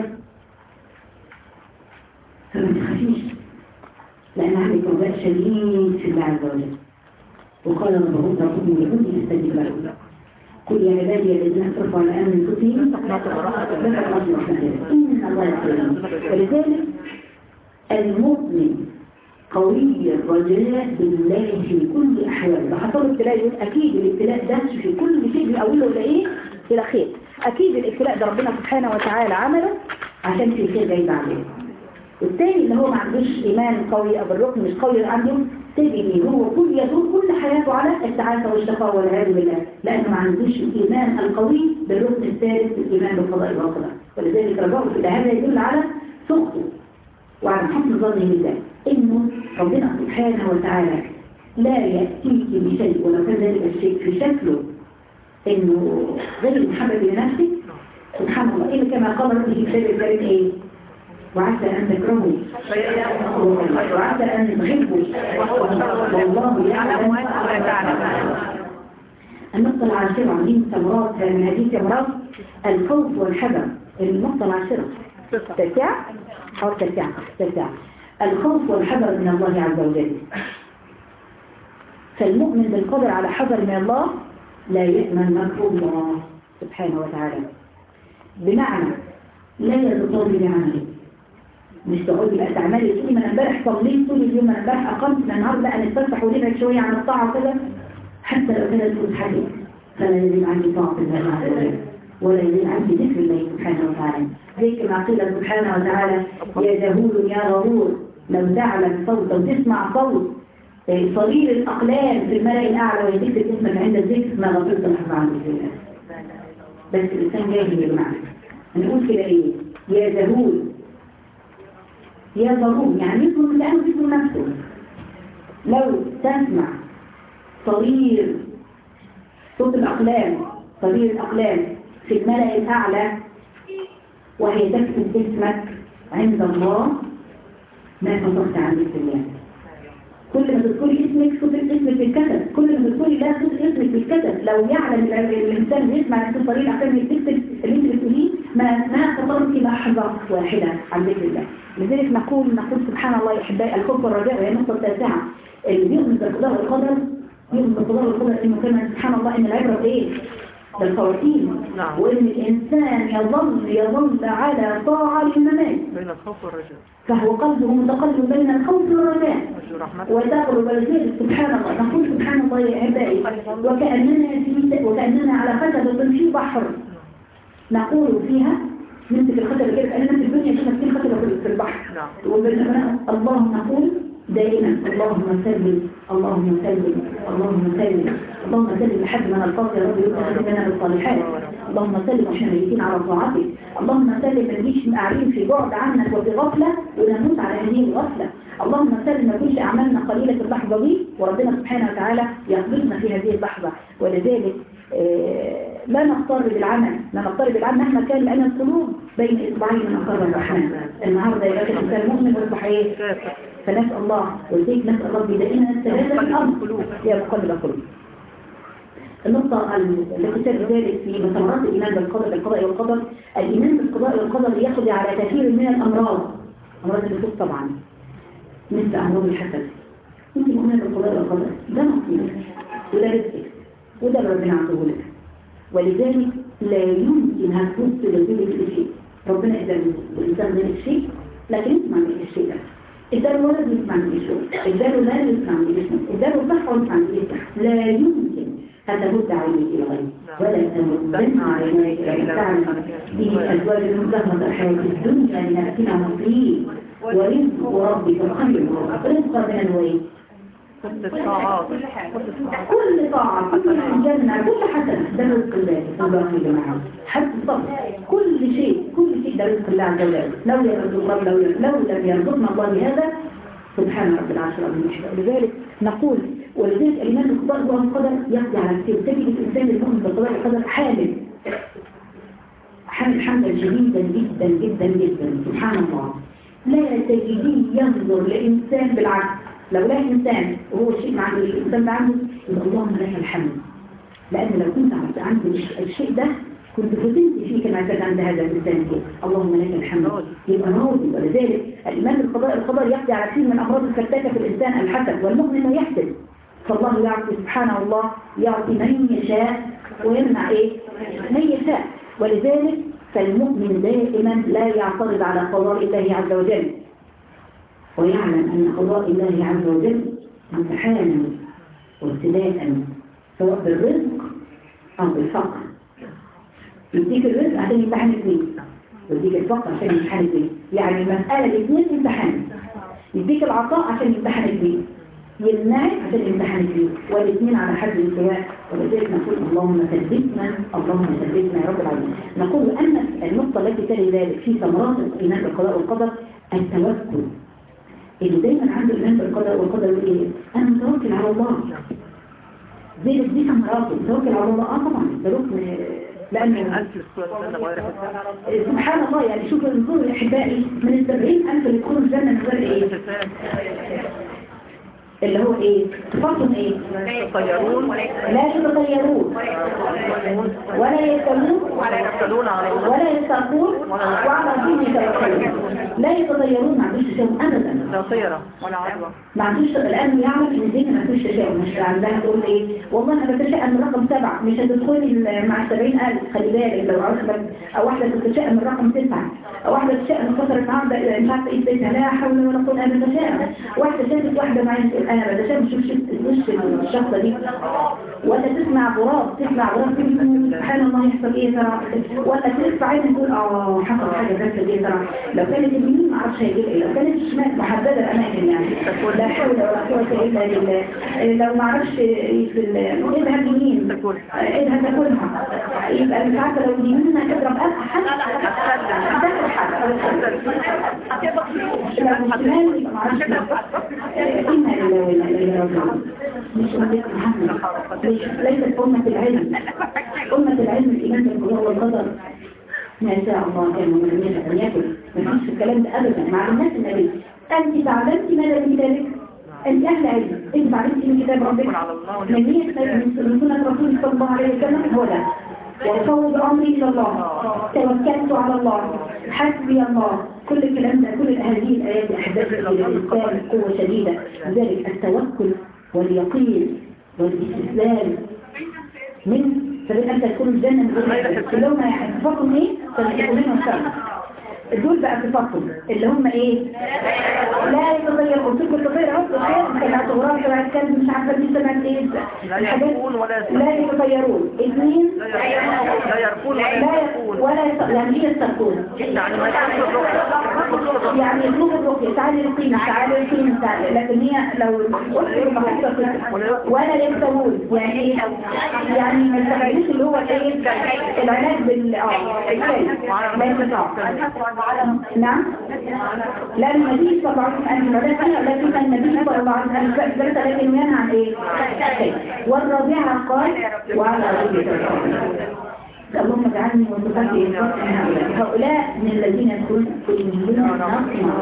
فما تخافيش، لأن عندك رجاء شديد في الله عز وجل وخوف وقال ربهم ربكم لكل يستجيب لهم قل يا عبادي الذين اسرفوا على انفسهم لا تقنطوا من رحمة الله ان الله يغفر لهم. ولذلك المؤمن قوي الرجاء بالله في كل احواله. لو حصل ابتلاء يقول اكيد الابتلاء ده في كل شيء من اوله الى ايه؟ الى خير. اكيد الابتلاء ده ربنا سبحانه وتعالى عمله عشان في خير جاي بعدين. والثاني اللي هو ما عندوش ايمان قوي او الركن مش قوي عنده تجري هو كل يدور كل حياته على التعاسه والشقاء والعياذ بالله، لانه ما عندوش الايمان القوي بالركن الثالث الايمان بالقضاء والقدر. ولذلك رجعوا الى هذا يدل على سخطه وعلى حسن ظنه بالله انه ربنا سبحانه وتعالى لا ياتيك بشيء ولو كان ذلك الشيء في شكله انه غير محبب لنفسك سبحان الله. إلا كما قال ربه في كتابه الكريم ايه؟ وعسى أن تكرهوا وعسى أن تحبوا والله يعلم ولا تعلم. النقطة العاشرة من ثمرات من هذه الثمرات الخوف والحذر. النقطة العاشرة تسع أو تسع تسع الخوف والحذر من الله عز وجل. فالمؤمن بالقدر على حذر من الله لا يأمن مكر الله سبحانه وتعالى، بمعنى لا يتطور بعمله. مش تقولي بقى تعملي تقولي ما انا امبارح صليت طول اليوم، انا امبارح اقمت من النهارده بقى نتفسح ونبعد شويه عن الطاعه كده، حتى لو كانت تكون حاجه فلا يزيد عندي طاعه الله عز وجل ولا يزيد عندي ذكر الله سبحانه وتعالى. زي كما قيل سبحانه وتعالى يا جهول يا غرور لو تعلم صوت او تسمع صوت صغير الاقلام في الملأ الاعلى ويذكر اسمك عند الذكر ما غفرت لحظه عن ذكر الله. بس الانسان جاهل يا جماعه. نقول كده ايه؟ يا جهول يا ظلوم، يعني يظلم لأنه يظلم نفسه. لو تسمع صغير صوت الأقلام صغير الأقلام في الملأ الأعلى وهي تكتب اسمك عند الله ما فصلت عن ذكر الله. كل ما تذكري اسمك صوت اسمك بالكتب، كل ما تذكري لا صوت اسمك بالكتب. لو يعلم الإنسان بيسمع صوت صغير الأقلام يكتب اللي انت بتقوليه ما ما خطرت لحظة واحدة عن ذكر الله. لذلك نقول نقول سبحان الله يا احبائي الخوف والرجاء وهي النقطة التاسعة. اللي بيؤمن بالقضاء والقدر يؤمن بالقضاء والقدر انه كما سبحان الله ان العبرة ايه؟ بالخواتيم. وان الانسان يظل يظل على طاعة للممات بين الخوف والرجاء، فهو قلبه متقلب بين الخوف والرجاء وتقرب ذلك سبحان الله. نقول سبحان الله يا احبائي وكأننا في وكأننا على خشبة في بحر نقول فيها نمسك الخشبة كده كأننا في الدنيا شفنا في الخشبة في البحر. وبالنسبة اللهم نقول دائما اللهم سلم اللهم سلم اللهم سلم اللهم سلم لحد ما نلقاك يا رب يؤمن لنا بالصالحات. اللهم سلم عشان ميتين على طاعتك. اللهم سلم ما نجيش قاعدين في بعد عنك وفي غفلة ونموت على هذه الغفلة. اللهم سلم ما كنش أعمالنا قليلة في اللحظة دي وربنا سبحانه وتعالى يقبضنا في هذه اللحظة. ولذلك آه لا نقترب بالعمل لا نقترب بالعمل مهما كان لأن القلوب بين إصبعين من أقرب الرحمن. النهارده يبقى الإنسان مؤمن ويصبح إيه؟ فنسأل الله ولذلك نسأل ربي دائما الثلاثة الأمر يا مقلب القلوب. النقطة التي تبدو ذلك في ثمرات الإيمان بالقدر بالقضاء والقدر. الإيمان بالقضاء والقدر يقضي على كثير من الأمراض، أمراض النفوس طبعا مثل أمراض الحسد. أنت مؤمنة بالقضاء والقدر ده نصيبك وده رزقك وده اللي ربنا عطيه لك. ولذلك لا يمكن هتبص لذلك الشيء. ربنا إذا الإنسان ذلك الشيء لكن انت ما عندك الشيء ده. اداله ولد يسمع من الشيء، اداله مال يسمع من الشيء، اداله صحة يسمع من الشيء. لا يمكن هتمد عينيك إلى غيره ولا تمدن عينيك إلى تعلم به أزواج المزهرة الحياة الدنيا لنفسنا مصرين ورزق ربك خير. رزق من وين؟ كل الطاعات كل طاعة كل الجنة كل حسنة ده رزق الله الله يا جماعة. حتى الصبر كل شيء كل شيء ده رزق الله عز وجل. لو يرزق الله لو لو لم يرزقنا الله بهذا سبحان رب العرش العظيم. لذلك نقول ولذلك الإيمان بالقضاء والقدر يقضي على كثير. تجد الإنسان المؤمن بالقضاء والقدر حامل حامل حملا شديدا جدا جدا جدا سبحان الله. لا تجديه ينظر لإنسان بالعكس. لو لا إنسان وهو الشيء مع الإنسان ده عنده يبقى اللهم لك الحمد. لأن لو كنت عندي الشيء ده كنت فتنت فيه كما كان عند هذا الإنسان كده. اللهم لك الحمد يبقى راضي. ولذلك الإيمان بالقضاء والقدر يقضي على كثير من أمراض الفتاكة في الإنسان الحسد. والمؤمن يحسد فالله يعطي سبحانه الله يعطي من يشاء ويمنع إيه؟ من يشاء. ولذلك فالمؤمن دائما لا يعترض على قضاء الله عز وجل، ويعلم أن قضاء الله عز وجل امتحانا وابتلاء سواء بالرزق أو بالفقر. يديك الرزق عشان يمتحنك بيه، ويديك الفقر عشان يمتحنك بيه، يعني المسألة الاثنين امتحان. يديك العطاء عشان يمتحنك بيه، يمنعك عشان يمتحنك بيه، والاثنين على حد السواء. ولذلك نقول اللهم ثبتنا اللهم ثبتنا يا رب العالمين. نقول أن النقطة التي تلي ذلك في ثمرات الإيمان بالقضاء والقدر التوكل. اللي دايما عنده إيمان بالقضاء والقدر يقول إيه؟ أنا متوكل على الله. زي دي ثمراته، متوكل على الله. اه طبعا ده ركن، لأنه سبحان الله. يعني شوفوا انظروا يا أحبائي، من السبعين ألف اللي يدخلوا الجنة من غير إيه؟ اللي هو إيه؟ صفاتهم إيه؟ يتطيرون لا يتطيرون ولا يستمون ولا يرسلون على الله ولا يستقون وعلى ربهم يتوكلون. لا يتطيرون، ما عندوش تشاؤم أبدا، لا طيرة ولا عدوى. ما عندوش. الآن يعرف إن الدنيا ما عندوش تشاؤم، مش عندها تقول إيه والله أنا بتشائم من رقم سبعة مش هتدخلي مع سبعين ألف. خلي بالك لو عرفت، أو واحدة تتشائم من رقم تسعة، أو واحدة تتشائم من كثرة النهارده مش عارفة إيه بيتها، لا حول ولا قوة إلا بالله. واحدة شافت واحدة معايا تقول أنا بتشائم، شوف وش الشخصة دي، ولا تسمع غراب تسمع غراب تقول سبحان الله يحصل إيه ترى، ولا ترفع عينها تقول آه حصل حاجة بس إيه ترى. لو كانت اليمين ما عرفش هيجيب إيه، لو كانت الشمال محددة الأماكن يعني لا حول ولا قوة إلا بالله. لو ما عرفش في اذهب يمين اذهب تاكلها، يبقى مش عارفة لو اليمين هتضرب أحد هتاكل حد، لو الشمال يبقى ما عرفش. إنا لله وإنا إليه راجعون. مش أمة محمد، ليست أمة العلم. أمة العلم الإيمان بالقضاء والقدر ما شاء الله كان من يشاء أن يكن. ما فيش الكلام ده أبدا مع الناس. النبي أنت تعلمت ماذا من ذلك؟ أنت أهل علم، أنت تعلمت من كتاب ربك من نية من سنة رسول صلى الله عليه وسلم. هو ده وفوض أمري إلى الله، توكلت على الله، حسبي الله. كل الكلام ده، كل هذه الآيات أحدثت للإنسان قوة شديدة. لذلك التوكل واليقين والاستسلام من سبيل أن تدخلوا الجنة من غير كلهم يحفظهم إيه؟ فلتكونين الشرع. دول بقى صفاتهم اللي هم إيه؟ لا يتغير. قلت لكم التغير عرض الخير سمعت غرام سمعت كلب مش عارفة دي سمعت إيه؟ لا يتغيرون. اثنين لا يركون ولا يستقون. يعني إيه يستقون؟ يعني يطلب الرقية تعالي القيمة تعالي القيمة تعالي. لكن هي لو قلت ولا يستقون يعني إيه؟ يعني ما يستقونش اللي هو إيه؟ العلاج بال آه الكلب ما يستطاع. نعم. لا النبي صلى الله عليه وسلم لكن النبي صلى الله عليه وسلم ثلاثة لكن ينهى عن ايه؟ والرابعة قال وعلى ربك اللهم اجعلني وصفاتي هؤلاء من الذين يدخلون كلنا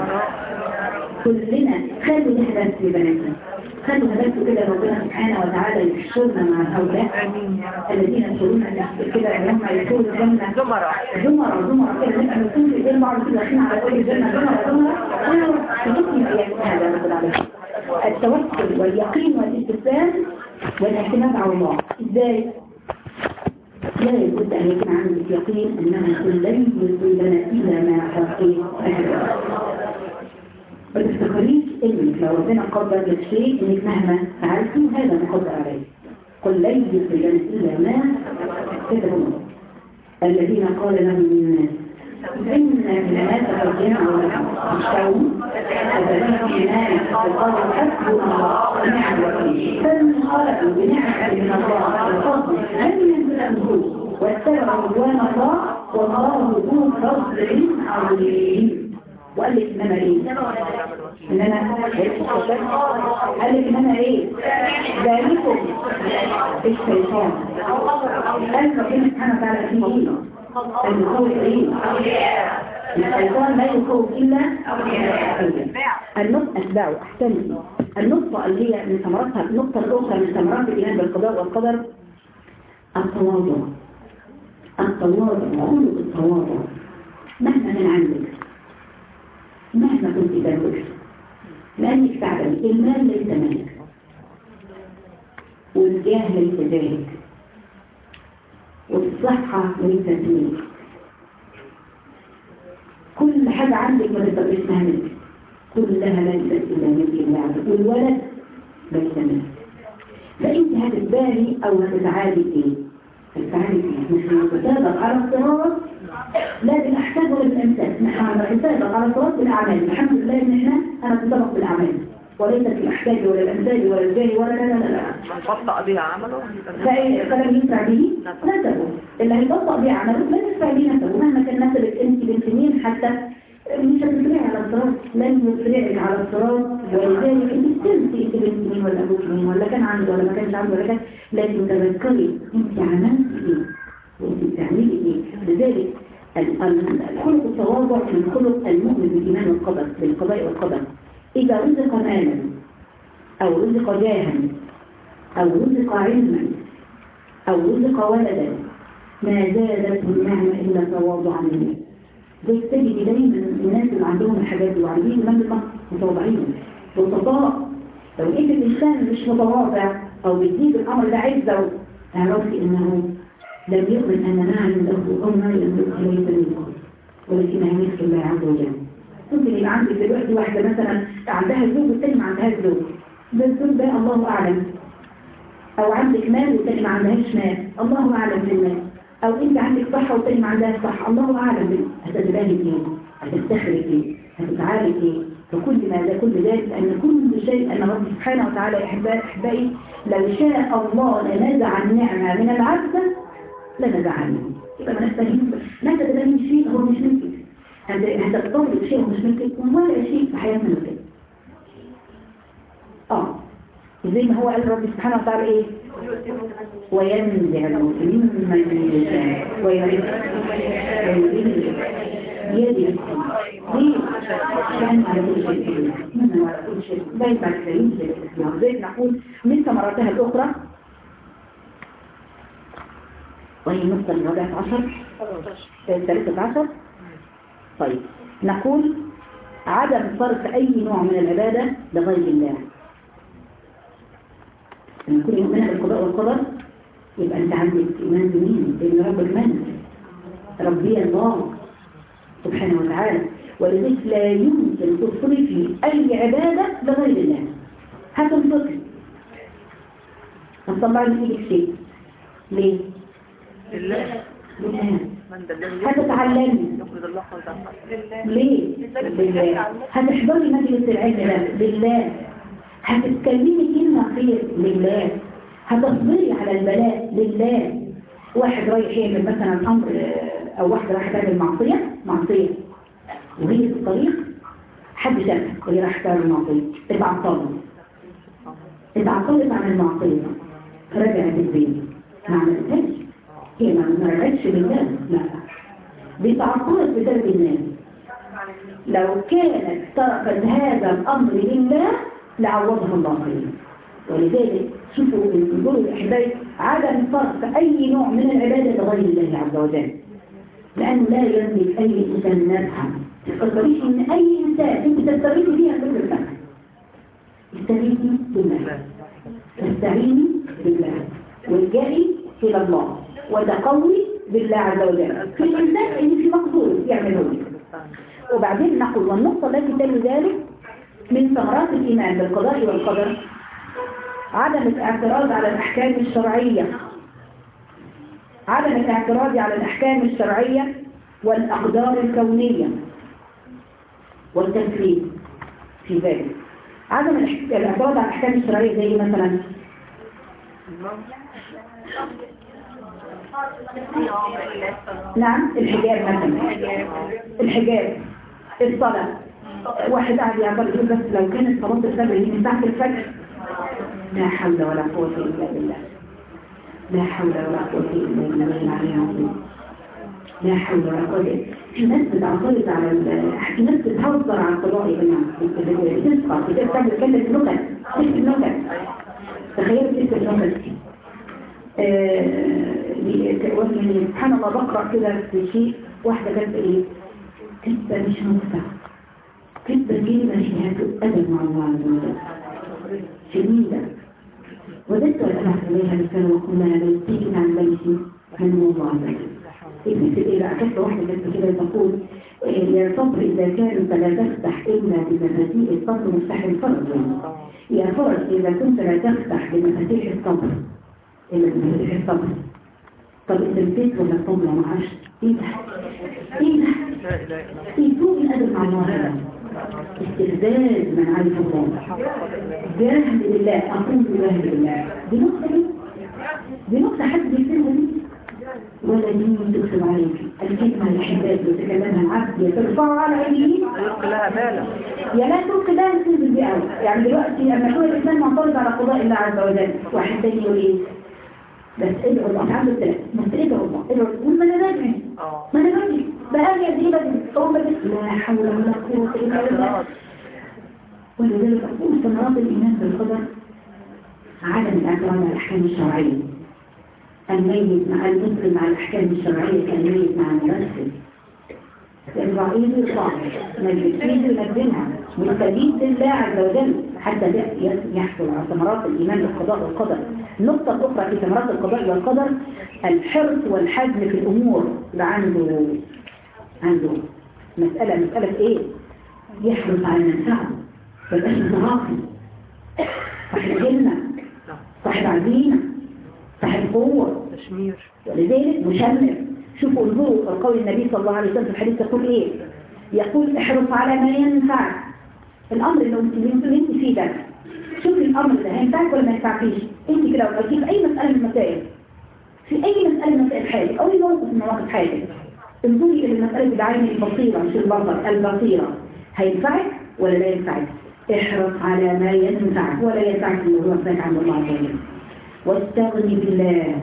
كلنا خلوا نحن في بناتنا، خلوا هدفوا كده ربنا سبحانه وتعالى يحشرنا مع هؤلاء الذين يدخلون كده هم يدخلوا الجنة زمرة زمرة زمرة كده نبقى نكون في ايدين بعض كده داخلين على كل الجنة زمرة زمرة ونحن هذا نقول عليه التوكل واليقين والاستسلام والاعتماد على الله. ازاي؟ لا يجب أن يكون عندك يقين أننا كلن يصل لنا إلا ما حقين أهلا. ما تفتكريش إنك لو ربنا قدر لك شيء إنك مهما فعلتم هذا مقدر عليه. قل لن يصل لنا إلا ما كتبوا الذين قال لهم الناس إن الناس ترجمع ويشتعون فبدأوا في الناس وقالوا حسبنا الله ونعم الوكيل فانقلبوا بنعمة من الله وفضل لم ينزل أنفسهم واتبعوا رضوان الله والله ذو فضل عظيم. وقال لك إنما إيه؟ إنما قال لك إنما إيه؟ ذلكم الشيطان قال ربنا سبحانه وتعالى فيه إيه؟ المخوف إيه؟ الشيطان لا يخوف إلا النقطة أتباعه أحسن. النقطة اللي هي من ثمراتها النقطة الأخرى من ثمرات الإيمان بالقضاء والقدر التواضع. التواضع خلق التواضع مهما من عندك مهما كنت تدرس لأنك تعلم المال ليس مالك والجاه ليس ذلك، والصحة ليس ذلك. كل حاجة عندك ما تقدر اسمها ملك، كلها ليست إلا ملك الله، والولد ليس ملك. فأنت هتتبالي أو هتتعالي إيه؟ هتتعالي إيه؟ نحن نتسابق على الصراط لا بالأحساب ولا بالأمثال، نحن نتسابق على الصراط بالأعمال. الحمد لله إن إحنا أنا نتسابق بالأعمال وليس في الأحساب ولا الأمثال ولا الجاه ولا لا لا لا. من بطأ بها عمله فلم يسرع به نسبه، اللي هيبطأ به عمله لا يسرع به نسبه. مهما كان نسبك أنت بنت مين حتى مش هتسرعي على الصراط، لن يسرعك على الصراط. ولذلك انت تنسي انت بنت مين ولا ابوك مين ولا كان عنده ولا ما كانش عنده ولا كان، لكن تذكري انت عملت ايه وانت بتعملي ايه. لذلك الخلق التواضع من خلق المؤمن بالايمان والقدر بالقضاء والقدر. اذا رزق مالا او رزق جاها او رزق علما او رزق ولدا ما زادته النعمه الا تواضعا منه. زي تجد دايما الناس اللي عندهم الحاجات دي وعندهم المنطقة متواضعين بسطاء. لو انت الانسان مش متواضع او بتزيد الامر ده عزه، اعرفي انه لم يؤمن ان ما عنده او ما يملك ليس منه ولكن يملك الله عز وجل. ممكن يبقى عندك دلوقتي واحده مثلا عندها زوج والثاني ما عندهاش زوج، ده الزوج ده الله اعلم، او عندك مال والثاني ما عندهاش مال، الله اعلم بالمال، او انت عندك صحة والتاني ما عندها صحة، الله اعلم. هتتباهي ايه؟ هتفتخري ايه؟ هتتعالي ايه؟ فكل ما ده كل ذلك ان كل شيء ان رب سبحانه وتعالى احبائي لو شاء الله لنزع النعمة من العبد لنزع عنه. يبقى ما نستهين لا تتباهي شيء هو مش ملكك، هتطلب شيء هو مش ملكك ولا شيء في حياتنا ملكك. اه زي ما هو قال رب سبحانه وتعالى ايه؟ وينزع المسلمين من يشاء ويعز بيده. ليه؟ عشان على كل شيء من على كل شيء زي ما الكريم زي الاسلام. زي نقول من ثمراتها الاخرى وهي النقطة الرابعة عشر الثالثة عشر. طيب نقول عدم صرف أي نوع من العبادة لغير الله. لما كل يؤمن بالقضاء والقدر يبقى أنت عندك إيمان بمين؟ بإن ربك من؟ ربي الله سبحانه وتعالى. ولذلك لا يمكن تصرفي أي عبادة لغير الله. هتنفقي هتطلع لي فيك شيء ليه؟ لله. لله. هتتعلمي ليه؟ لله. هتحضري مجلس العلم لله. هتتكلمي كلمة خير لله. هتصبري على البلاء لله. واحد رايح يعمل مثلا أمر أو واحدة رايحة تعمل معصية معصية وهي في الطريق حد شافها وهي رايحة تعمل معصية اتعطلت اتعطلت عن المعصية رجعت البيت ما عملتهاش هي ما رجعتش لله لا دي تعطلت بسبب الناس. لو كانت تركت هذا الأمر لله لعوضها الله خير. ولذلك شوفوا انظروا الأحباب عدم صرف أي نوع من العبادة لغير الله عز وجل، لأنه لا يملك أي إنسان نفعا. تفكريش إن أي إنسان أنت تستغيثي فيها كل الفهم. استغيثي بالله، تستعيني بالله، والجائي إلى الله، وتقوي بالله عز وجل في الإنسان اللي في مقدور يعمله. وبعدين نقول والنقطة التي تلي ذلك من ثمرات الإيمان بالقضاء والقدر عدم الاعتراض على الأحكام الشرعية عدم الاعتراض على الأحكام الشرعية والأقدار الكونية والتنفيذ في ذلك. عدم الاعتراض على الأحكام الشرعية زي مثلا نعم الحجاب مثلا الحجاب الصلاة. واحد قاعد يعبر يقول بس لو كانت صلاة الفجر هي من ساعة الفجر لا حول ولا قوة إلا بالله لا حول ولا قوة إلا بالله لا حول ولا قوة. في ناس بتعترض على في ناس بتهزر على القضاء يا جماعة بتسقط بتسقط بتكلم نكت تكتب نكت. تخيل تكتب نكت يعني سبحان الله بقرأ كده في شيء واحدة كانت ايه كتبة مش نكتة كتبة كلمة شهادة أدب مع الله عز وجل شديدة وددت أن أبعث إليها رسالة وأقول لها لو تيجي عن بيتي من موضوع البيت. ابنت إلى أكثر واحدة بس كده تقول يا صبر إذا كان فلا تفتح إلا بمفاتيح الصبر مفتاح الفرج. يا فرج إذا كنت لا تفتح بمفاتيح الصبر إلا بمفاتيح الصبر. طب إذا البيت ولا الصبر ما عادش إيه ده؟ إيه ده؟ إيه سوء الأدب مع الله؟ استفزاز من عارف الله. جاهل بالله أقول جاهل بالله. دي نقطة دي دي نقطة حد بيسمها دي ولا دي تكتب عليك الكلمة الحبات وتكلمها العبد يترفع على عينيه تلقي لها بالا يا لا تلقي لها تنزل بأول. يعني دلوقتي لما يكون الإنسان معترض على قضاء الله عز وجل واحد تاني يقول إيه بس ادعو الله عنده الثلاث بس ادعو الله ادعو قول ما أنا راجع ما أنا راجع بقالي قد إيه بدري هو بدري لا حول ولا قوة إلا بالله. ولذلك أقول ثمرات الإيمان بالقدر عدم الاعتراض على الأحكام الشرعية. الميت مع المسلم مع الأحكام الشرعية كالميت مع المرسل الرئيس الصالح مجلسين ينزلها مستجيب لله عز وجل حتى يحصل على ثمرات الإيمان بالقضاء والقدر. النقطة الأخرى في ثمرات القضاء والقدر الحرص والحزم في الأمور اللي عنده عنده مسألة مسألة إيه؟ يحرص على المنفعة يبقاش متراخي صاحب جنة صاحب عزيمة صاحب قوة تشمير ولذلك مشمر. شوفوا انظروا القول النبي صلى الله عليه وسلم في الحديث يقول ايه؟ يقول احرص على ما ينفع. الامر اللي انت انت فيه ده شوفي الامر ده هينفعك ولا ما ينفعكيش. انت كده لو في اي مساله من المسائل في اي مساله من مسائل حياتك او اي موقف من مواقف حياتك انظري الى المساله بعين البصيره مش البصر البصيره هينفعك ولا لا ينفعك. احرص على ما ينفعك ولا ينفعك اللي هو فاك عند الله عز وجل. واستغني بالله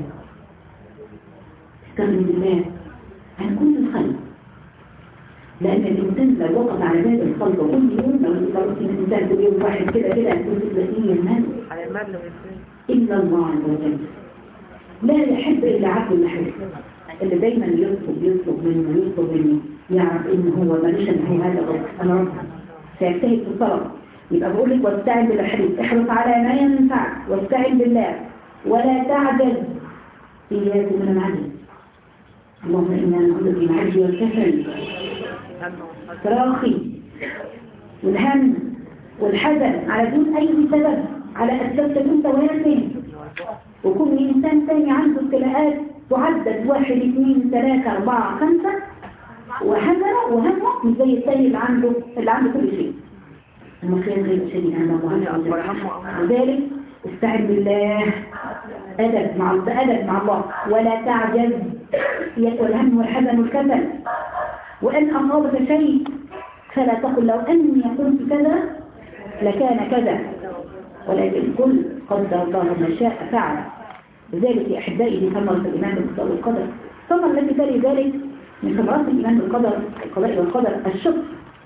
استغني بالله عن كل الخلق. لأن الإنسان لو وقف على باب الخلق كل يوم لو لو الإنسان كل يوم واحد كده كده هتكون ثلاثين المال على المال إلا الله عز وجل. لا يحب إلا عبد المحب اللي دايما يطلب يطلب منه يطلب منه يعرف إن هو ماليش إن هو هذا رب أنا رب سيجتهد في الطلب. يبقى بقول لك واستعن بالحديث احرص على ما ينفعك واستعن بالله ولا تعجز إياك من العجز. اللهم إنا نعوذ بك من العجز والكسل التراخي والهم والحزن على دون أي سبب على أسباب تكون توازن. وكل إنسان ثاني عنده ابتلاءات تعدد واحد اثنين ثلاثة أربعة خمسة وحزنه وهمه مش زي الثاني اللي عنده اللي عنده كل شيء. المخير غير شديد عند الله عز وجل. وذلك استعن بالله أدب مع أدب مع الله ولا تعجز والهم والحزن والكسل. وإن أصابك شيء فلا تقل لو أني قلت كذا لكان كذا ولكن كل قدر الله ما شاء فعل. لذلك يا أحبائي دي ثمرة الإيمان بالقضاء والقدر. الثمرة التي تلي ذلك من ثمرات الإيمان بالقدر القضاء والقدر الشكر.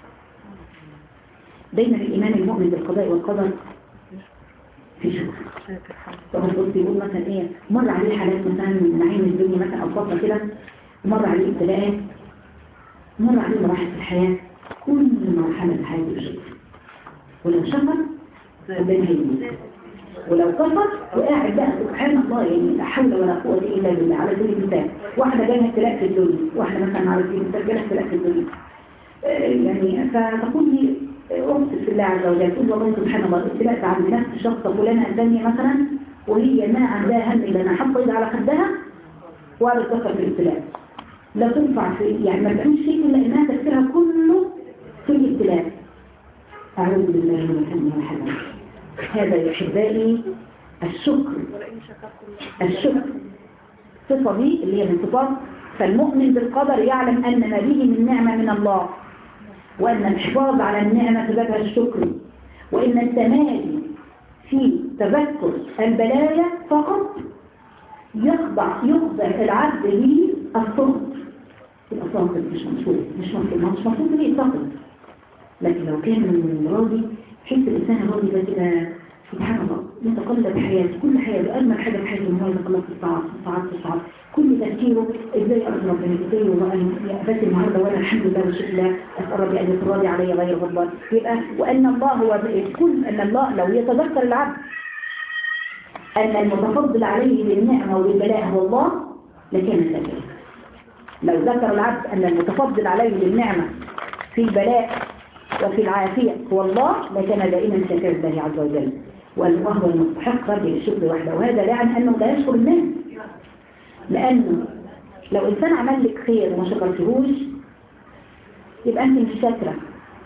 دايما الإيمان المؤمن بالقضاء والقدر في شكر. طبعا بص يقول مثلا ايه مر عليه حالات مثلا من نعيم الدنيا مثلا او فتره كده مر عليه ابتلاءات مر عليه مراحل في الحياه كل مرحله في حياته شكر. ولو شكر ربنا هيجزيه ولو كفر وقاعد بقى سبحان الله يعني لا حول ولا قوه الا بالله. على سبيل المثال واحده جالها ابتلاء في الدنيا واحده مثلا على سبيل المثال جالها ابتلاء في الدنيا يعني فتقول لي أقسم في الله عز وجل تقول والله سبحان الله ابتلاءت عند نفس الشخص فلانة الثانية مثلا وهي ما عندها هم إلا أنا حط إيد على خدها وقالت تفكر في الابتلاء لا تنفع في يعني ما تعملش شيء إلا إنها تفكيرها كله في الابتلاء. أعوذ بالله من الهم والحزن. هذا يا أحبائي الشكر الشكر صفة دي اللي هي من صفات. فالمؤمن بالقدر يعلم أن ما به من نعمة من الله وأن الحفاظ على النعمة سببها الشكر وإن التمادي في تذكر البلايا فقط يخضع يخضع العبد للصمت. الأصابع مش مشهور مش مفهوم مش مفهوم ليه صمت. لكن لو كان راضي حس الإنسان الراضي ده كده سبحان الله يتقلب حياته كل حياته أجمل حاجة في حياته إن هو يتقلب في الصعاب في الصعاب في الصعاب كل تفكيره ازاي ارض ربنا ازاي والله بس النهارده وانا الحمد لله والشكر لله اسال ربي ان يكون راضي علي غير غضبان. يبقى وان الله هو كل ان الله لو يتذكر العبد أن المتفضل عليه بالنعمة وبالبلاء هو الله لكان ذكر. لو ذكر العبد أن المتفضل عليه بالنعمة في البلاء وفي العافية هو الله لكان دائما شاكرا لله عز وجل، وهو المستحق للشكر وحده. وهذا لا يعني أنه لا يشكر الناس، لأنه لو إنسان عمل لك خير وما شكرتهوش يبقى أنت مش شاكرة.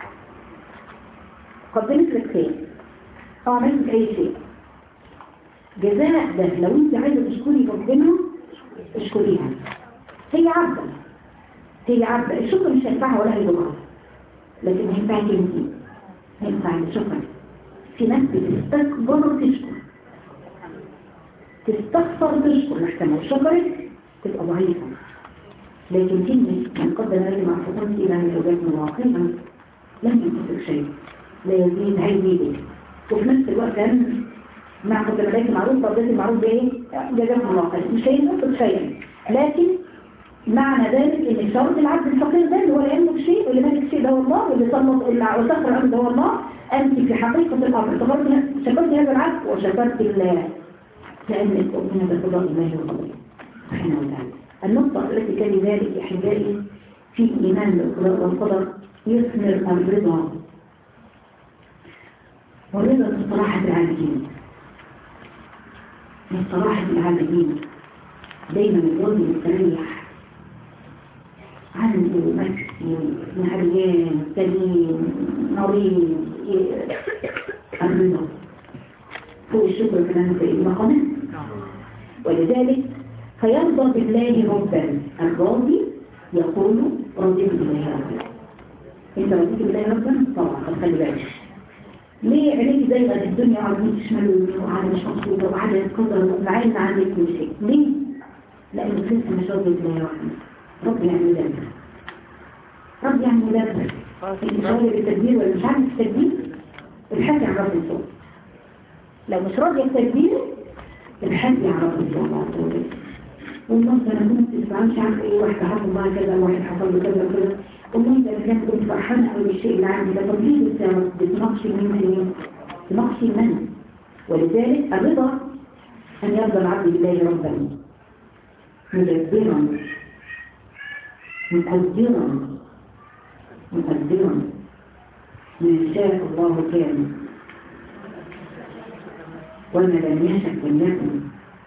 قدمت لك خير أو عملت أي شيء، جزاء ده لو أنت عايزة تشكري ربنا اشكريها. هي عبدة هي عبدة الشكر مش هينفعها ولا هيضرها، لكن هينفعك انت، هينفع الشكر. في ناس بتستكبر تشكر، تستغفر تشكر، محتمل لو شكرت تبقى ضعيفة. لكن كلمة من قدم لي مع فقرتي إلى من يوجدنا واقعا لم ينتصر شيء، لا يزيد هيزيدك. وفي نفس الوقت أن مع قدم لي معروف قدرتي معروف بإيه؟ جزاكم الله خير، مش هينتصر شيئا. لكن معنى ذلك ان شرط العبد الفقير ده اللي هو لا يملك شيء واللي مالك شيء ده هو الله، واللي سلط وسخر الامر ده هو الله. انت في حقيقه الامر شكرت هذا العبد وشكرت الله، لانك تؤمن بقضاء الله وقدره سبحانه وتعالى. النقطه التي كان ذلك احبائي في الايمان بالقضاء والقدر يثمر الرضا، والرضا من صلاح العالمين، من صلاح العالمين. دايما الرجل مستريح عنده مكسي عريان سليم مريض الرضا فوق الشكر كمان في المقامات. ولذلك فيرضى بالله ربا. الراضي يقول رضيت بالله ربا. انت رضيت بالله ربا؟ طبعا خلي بالك ليه عليك زي غير الدنيا وعليك تشمل وعلى مش مبسوطه وعلى القدر وعايز عندك كل شيء. ليه؟ لأنه لسه مش راضي بالله ربا. رب يعني ذلك، رب يعني ذلك. انت مش راضي بالتدبير ولا مش عارف التدبير؟ الحاجة عن رب الصوت. لو مش راضي التدبير الحاجة عن رب الصوت. والله أنا كنت مش عارف ايه، واحد حصل معي كذا وواحد حصل له كذا وكذا. والله أنا كنت كنت فرحانة قوي بالشيء اللي عندي ده. طب ليه بتناقشي مين مين؟ تناقشي من؟ ولذلك الرضا أن يرضى العبد بالله ربا مدبرا مقدرا مقدرا ما شاء الله كان وما لم يشأ لم يكن.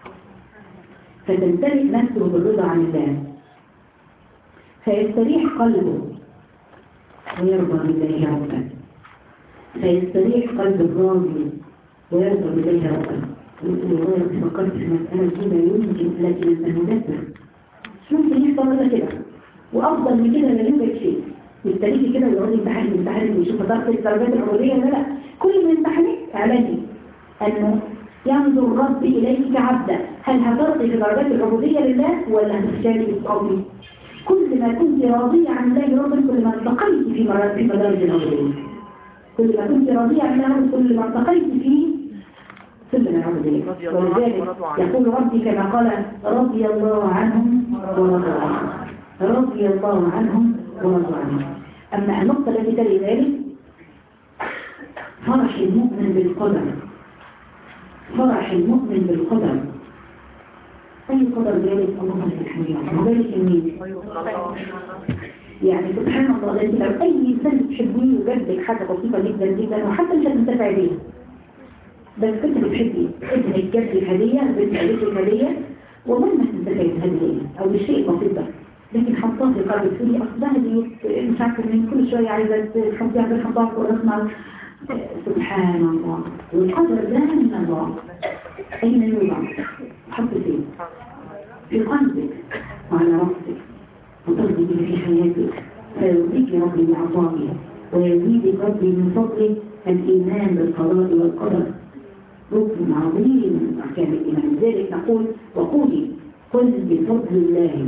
فتمتلئ نفسه بالرضا عن الله فيستريح قلبه ويرضى بالله ربا. فيستريح قلب الراضي ويرضى بالله ربا. ويقول والله فكرت في مسألة كده يمكن لكن المدبر مش ممكن يحصل كده، وأفضل من كده لا يوجد شيء. يستريحي كده ويقعد يمتحن يمتحن ويشوف درجة الدرجات العمرية ولا لا. كل ما يمتحنك اعلني أنه ينظر ربي إليك كعبدا، هل هترضي في درجات العبودية لله ولا هتفشالي بالقوم؟ كل ما كنت راضية عن الله ربا كل ما ارتقيت في في مدارج العبودية. كل ما كنت راضية عن الله كل ما ارتقيت في سلم العبودية. ولذلك يقول ربي كما قال رضي الله عنهم ورضوا عنهم، رضي الله عنهم ورضوا عنهم. أما النقطة التي تلي ذلك فرح المؤمن بالقدر. فرح المؤمن بالقدر. أي قدر ذلك؟ اللهم لك الحمد وذلك المين. يعني سبحان الله لأن لو أي إنسان تحبيه وجدك حاجة بسيطة جدا جدا وحتى مش هتنتفع بيها، بس كنت بتحبي ابنك جاب هدية بنت قالت لك هدية والله ما هتنتفع بهدية أو بالشيء البسيط ده، لكن حطها في قلبك تقولي أصلها دي مش عارفة من كل شوية عايزة تحطيها في الحطها في ورقنا. سبحان الله. والقدر ده من الله. أين يوضع؟ حط فيه في قلبك وعلى رأسك وترضي به في حياتك فيرضيك ربي بعطائه ويزيدك ربي من فضله الإيمان بالقضاء والقدر ركن عظيم من أحكام الإيمان. لذلك نقول وقولي قل بفضل الله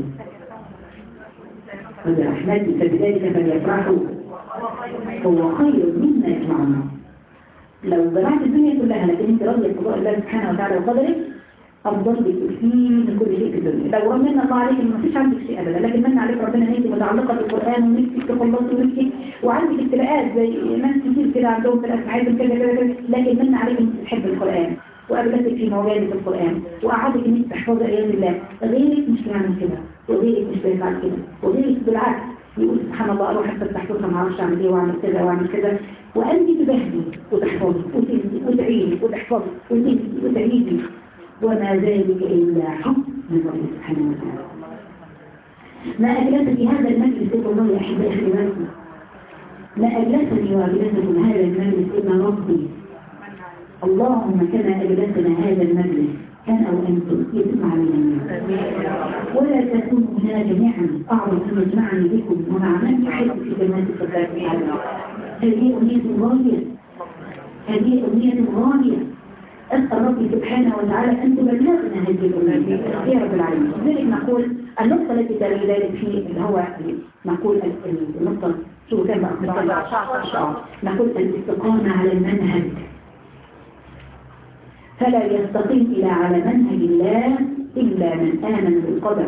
وبرحمته فبذلك فليفرحوا هو خير مما يجمعون. لو جمعت الدنيا كلها لكن انت راضي بقضاء الله سبحانه وتعالى وقدره افضل بكثير من كل شيء في الدنيا. لو رمينا الله عليك ما فيش عندك شيء ابدا، لكن من عليك ربنا ان انت متعلقه بالقران ونفسك تخلصي ونفسك وعندك ابتلاءات زي ناس كتير كده عندهم ابتلاءات عايزه كذا كذا كذا، لكن من عليك انت تحب القران وقابلتك في مواجهة القرآن وقعدك إنك تحفظ آيات الله، غيرك مش بيعمل كده وغيرك مش بيفعل كده وغيرك بالعكس يقول سبحان الله أروح حتى تحفظها ما أعرفش أعمل إيه وأعمل كذا وأعمل كذا، وأنت تبهدي وتحفظي وتنسي وتعيدي وتحفظي وتنسي وتعيدي، وما ذلك إلا حب من ربنا سبحانه وتعالى. ما أجلسني هذا المجلس إلا الله يا أحبائي أخواتي، ما أجلسني وأجلسكم هذا المجلس إلا ربي. اللهم كما أجلسنا هذا المجلس أنا وأنتم يتم علينا ولا تكونوا هنا جميعا أعرف أن يجمعني بكم ومع من يحب في جنات الفردوس الأعلى. هذه أمنية غاية، هذه أمنية غاية. أسأل ربي سبحانه وتعالى أن تبلغنا هذه الأمنية يا رب العالمين. لذلك نقول النقطة التي تلي ذلك في اللي هو نقول النقطة شو كان بقى نقول الاستقامة على المنهج، فلا يستقيم إلى على منهج الله إلا من آمن بالقدر.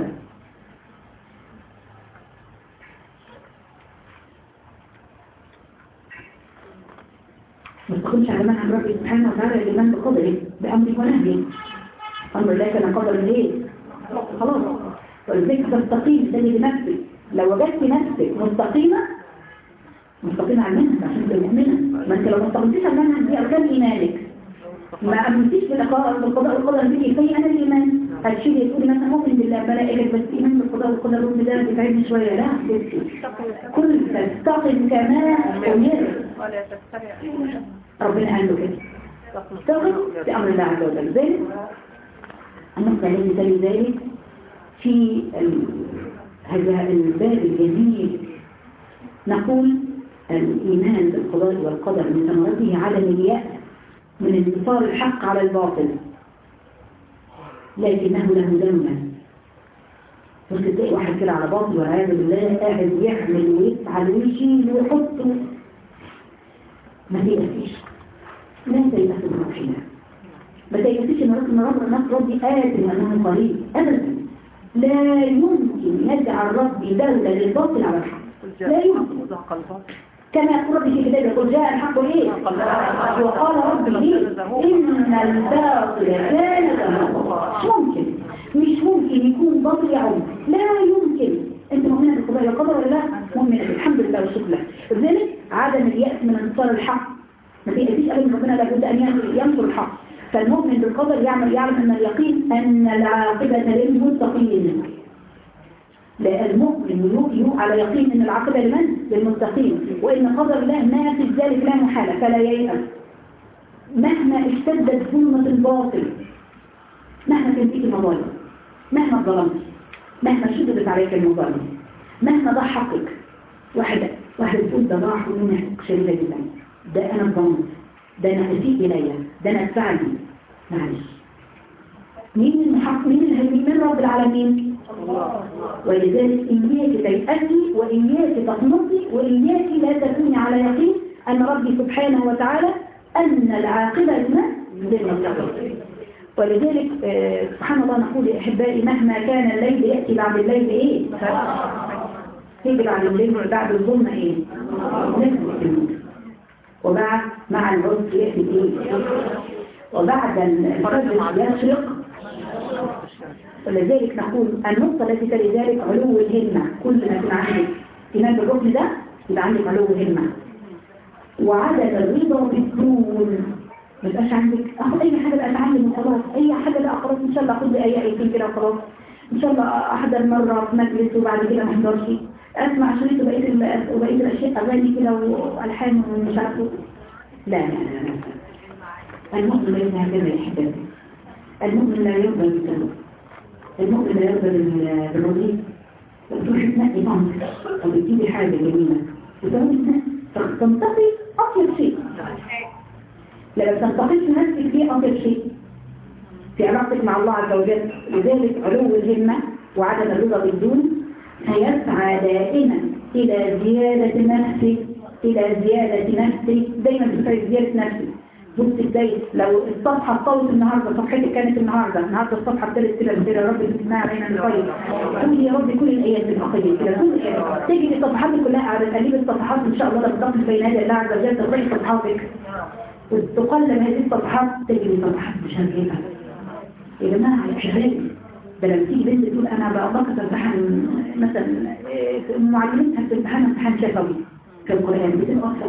ما تقومش على منهج ربي سبحانه وتعالى الإيمان بقدره بأمره ونهيه. أمر الله كان قدر ليه؟ خلاص. ولذلك تستقيم تجد نفسك، لو وجدت نفسك مستقيمة مستقيمة على المنهج عشان تبقى مؤمنة. ما أنت لو ما استقمتيش على المنهج دي أركان إيمانك، ما أمنتيش بالقضاء والقدر بيجي في أنا الإيمان هالشيء يقول مثلا مؤمن بالله ملائكة بس إيمان بالقضاء والقدر رب ده بتعبني شوية. لا كل تستقم كما أمر ربنا قال له كده استقم بأمر الله عز وجل. ذلك النقطة التي تلي ذلك في هذا الباب الجديد نقول الإيمان بالقضاء والقدر من ثمرته عدم اليأس من انتصار الحق على الباطل، لكنه له ذنبا. بس تلاقي واحد كده على باطل والعياذ بالله قاعد يحمل ويفعل ويشيل ويحط، ما تيأسيش، لا تيأس من روحنا، ما تيأسيش ان ربنا ربنا ربي آت وأنه قريب أبدا. لا يمكن يجعل ربي دولة للباطل على الحق، لا يمكن. كما يقول ربي في كتابه يقول جاء الحق ايه وقال ربي ايه ان الباطل كان زهوقا. مش ممكن مش ممكن يكون باطل يعود، لا يمكن. انت مؤمنه بالقضاء والقدر ولا لا؟ مؤمنه الحمد لله والشكر له. لذلك عدم اليأس من انتصار الحق، ما تيأسيش ابدا، ربنا لابد ان ينصر الحق. فالمؤمن بالقدر يعمل يعلم ان اليقين ان العاقبه للمتقين. لا المؤمن يوقع على يقين ان العاقبه لمن؟ للمتقين، وان قدر الله ما في ذلك لا محاله، فلا ييأس مهما اشتدت ظلمه الباطل، مهما كان فيك المظالم، مهما ظلمت، مهما شددت عليك المظالم، مهما ضاع حقك. واحد واحد يقول ده ضاع مني حق شديده جدا، ده انا ظلمت، ده انا اسيء الي، ده انا اتفعل بي. معلش، مين المحق؟ مين الهيمن؟ من رب العالمين الله. ولذلك إياك تيأسي وإياك تقنطي وإياك لا تكوني على يقين أن ربي سبحانه وتعالى أن العاقبة لنا للمتقين. ولذلك آه سبحان الله نقول يا أحبائي مهما كان الليل يأتي بعد الليل إيه؟ يجي بعد الليل بعد الظلمة إيه؟ نفس وبعد مع العرس يأتي إيه؟ وبعد الفجر يشرق. ولذلك نقول النقطة التي تلي ذلك علو الهمة. كل ما يكون عندك إيمان بالركن ده يبقى عندك علو همة وعدم الرضا بالدون. ما يبقاش عندك اخد اي حاجه بقى اتعلم وخلاص، اي حاجه بقى خلاص ان شاء الله اخد لي اي ايتين كده وخلاص، ان شاء الله احضر مره في مجلس وبعد كده ما احضرش، اسمع شريط وبقيه وبقيه الاشياء اغاني كده والحان ومش عارفه. لا لا لا لا المؤمن ليس هكذا يا احبابي. المؤمن لا يرضى بالذنوب، المؤمن لا يرضى بالرضيع. وتروح تنقي طعمك او تجيبي حاجه جميله وتروحي تنتقي اطيب شيء. لما تنتقيش نفسك فيه أطيب شيء في علاقتك مع الله عز وجل. لذلك علو الهمة وعدم الرضا بالدون هيسعى دائما إلى زيادة نفسك، إلى زيادة نفسك. دايما بتسعي زيادة نفسك. بص ازاي لو الصفحة طولت النهاردة، صفحتك كانت النهاردة النهاردة الصفحة ابتدت كده كده يا رب تسمع علينا الخير. قول يا رب كل الآيات الأخيرة كده كل الآيات تيجي الصفحات كلها على تقليب الصفحات إن شاء الله لو تقف بين يدي الله عز وجل تضيع صفحاتك. وتقلب هذه الصفحات تجري صفحات مشابهة. يا جماعة يا حبايبي، ده لما تيجي بنت تقول أنا بقى بقى تمتحن مثلا معلمتها بتمتحن امتحان شفوي في القرآن بتبقى أصلا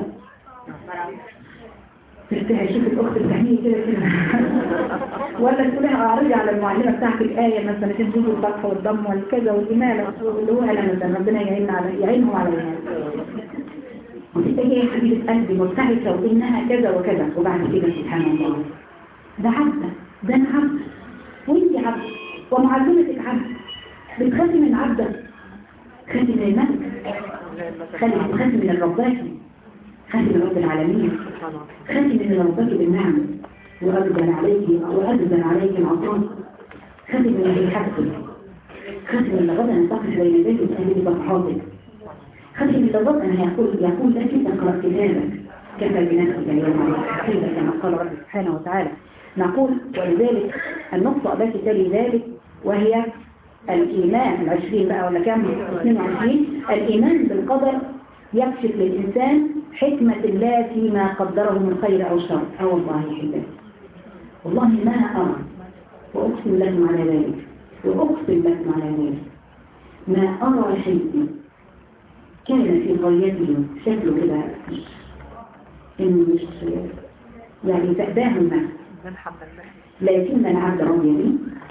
تفتحي شوف الأخت التحمية كده كده ولا تقولي أعرضي على المعلمة بتاعتك آية مثلا تنزلوا الفتح والضم والكذا والإمالة اللي هو أنا مثلا ربنا يعين على يعينهم على الناس. وتبقى هي حبيبة قلبي مرتعشة وإنها كذا وكذا، وبعد كده سبحان الله ده عبدة، ده أنا عبد وإنتي عبد ومعلمتك عبد. بتخافي من عبدة، خافي من الملك، خافي من الرباكي، خافي من رب العالمين، خافي من الرباكي بالنعم وأبدل عليك وأبدل عليك العطاء، خافي من الحسد، خافي من لغدا تقف بين يديك وتهدي صفحاتك، خافي من لغدا أن يقول يقول لك اقرأ كتابك كفى بنفسك اليوم عليك حسيبا كما قال رب سبحانه وتعالى. نقول ولذلك النقطة التي تلي ذلك وهي الإيمان العشرين بقى ولا كام اثنين وعشرين. الإيمان بالقدر يكشف للإنسان حكمة الله فيما قدره من خير أو شر. أو والله حبيبي والله ما أرى وأقسم لكم على ذلك وأقسم لكم على ذلك ما أرى شيء كان في قريته شكله كده إنه مش يعني تأباه الناس لكن العبد رضي به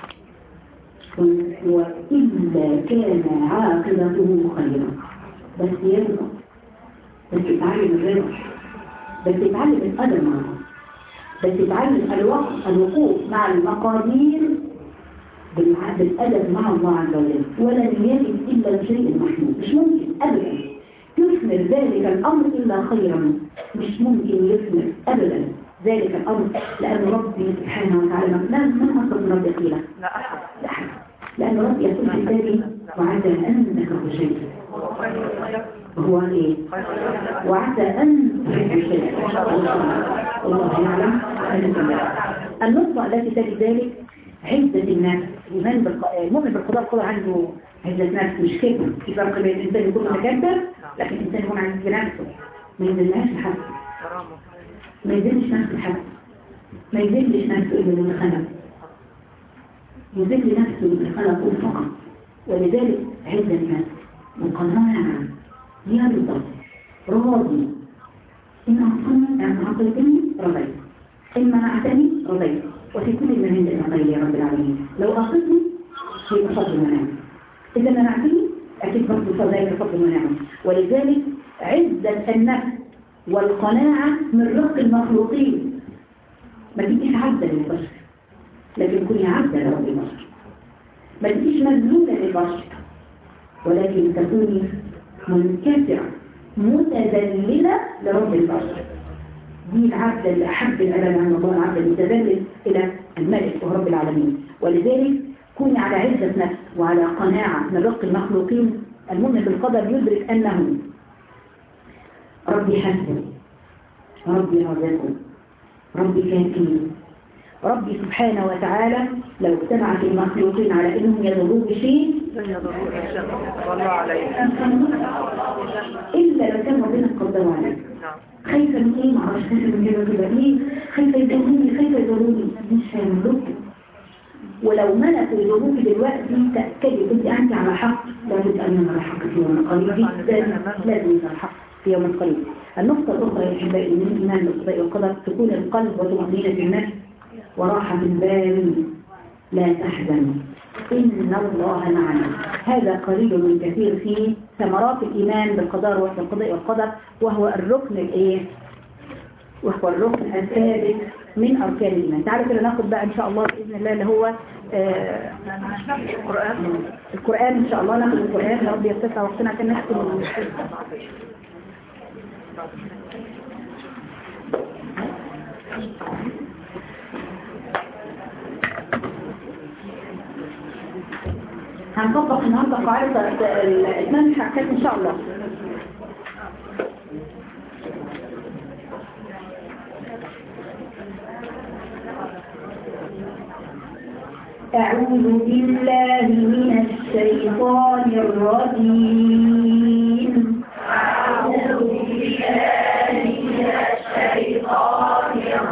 وإلا كان عاقبته خيرا. بس يرضى، بس يتعلم الرضا، بس يتعلم الأدب معه، بس يتعلم الوقت الوقوف مع المقادير بالأدب مع الله عز وجل. ولن يجد إلا شيء محمود، مش ممكن أبدا يثمر ذلك الأمر إلا خيرا، مش ممكن يثمر أبدا ذلك الأمر، لأن ربي سبحانه وتعالى لا من أصل ربي قيلة لا أحد لا أحد لأن ربي يقول في ذلك وعسى أنك خشيت وهو إيه وعسى أن تحب شيء والله يعلم. النقطة التي تلي ذلك عزة النفس. المؤمن بالقضاء القضاء عنده عزة نفس، مش كده في فرق بين الإنسان يكون متكبر لكن الإنسان يكون عزيز بنفسه، ما ينزلهاش لحد، ما يذلش نفسه لحد، ما يذلش نفسه إلا من خلق، يذل نفسه من خلقه فقط. ولذلك عزة النفس وقناعة يرضى راضي إن أعطني أن أعطيتني رضيت، إن منعتني رضيت، وفي كل من عند الرضي يا رب العالمين. لو أعطيتني في فضل ونعم، إذا منعتني أكيد برضه فضلك فضل ونعم. ولذلك عزة النفس والقناعة من رق المخلوقين. ما تبقيش عبدة للبشر لكن كوني عبدة لرب البشر، ما تبقيش مذلولة للبشر ولكن تكوني منكسرة متذللة لرب البشر. دي العبدة اللي أحب الألم عن الله، العبدة المتذلل إلى الملك ورب العالمين. ولذلك كوني على عزة نفس وعلى قناعة من رق المخلوقين. المؤمن بالقدر يدرك أنه ربي حسن، ربي رزقه، ربي كافي، ربي سبحانه وتعالى لو اجتمعت المخلوقين على انهم يضروه بشيء الا لو كان ربنا قدروا عليه. خايفه من ايه؟ معرفش خايفه من كده كده ايه؟ خايفه يضروني خايفه يضروني مش هيملكوا. ولو ملكوا يضروك دلوقتي تاكدي كنت انت على حق، لابد ان يظهر الحق في يوم قريب جدا، لازم يظهر الحق في يوم قريب. النقطه الاخرى يا احبائي من الايمان بالقضاء والقدر تكون القلب وطمأنينة النفس وراحة البال. لا تحزن إن الله معنا. هذا قليل من كثير في ثمرات الإيمان بالقدر والقضاء والقدر، وهو الركن الإيه؟ وهو الركن الثابت من أركان الإيمان. تعالوا كده ناخد بقى إن شاء الله بإذن الله اللي هو آه القرآن. القرآن إن شاء الله ناخد القرآن. يا رب يتسع وقتنا عشان نختم. هنطبق النهارده قاعدة الإتمام الحركات إن شاء الله. أعوذ بالله من الشيطان الرجيم. أعوذ بالله من الشيطان الرجيم.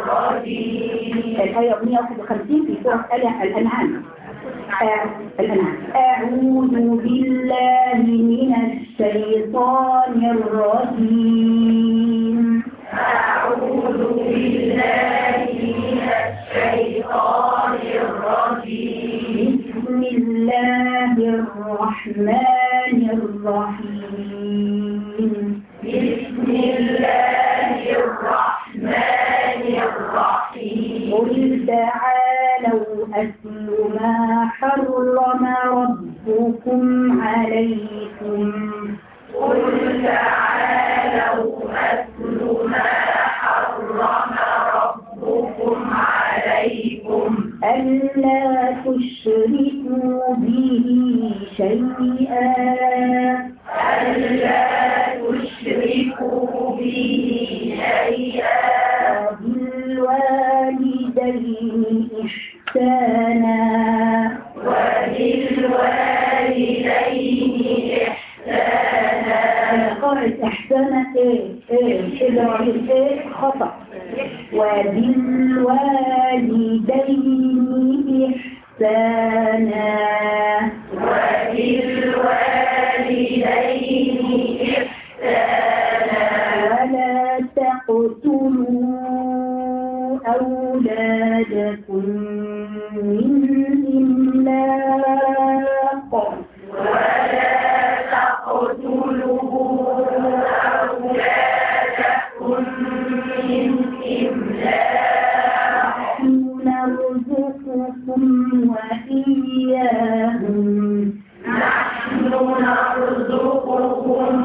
وخمسين في سورة الأنعام. الأنعام. أعوذ بالله من الشيطان الرجيم. أعوذ بالله من الشيطان الرجيم. بسم الله الرحمن الرحيم. بسم الله الرحمن الرحيم. قل تعالوا أتل ما حرم ربكم عليكم. قل تعالوا أتل ما حرم ربكم عليكم. ألا تشركوا به شيئا. ألا تشركوا به شيئا. وبالوالدين إحسانا. وبالوالدين إحسانا. قاعد إحسانا إيه إيه إبراهيم إيه خطأ. وبالوالدين إحسانا. وبالوالدين إحسانا. ولا تقتلوا أولادكم من إملاق. ولا تقتلوا أولادكم من إملاق. نرزقكم وإياهم. نحن نرزقكم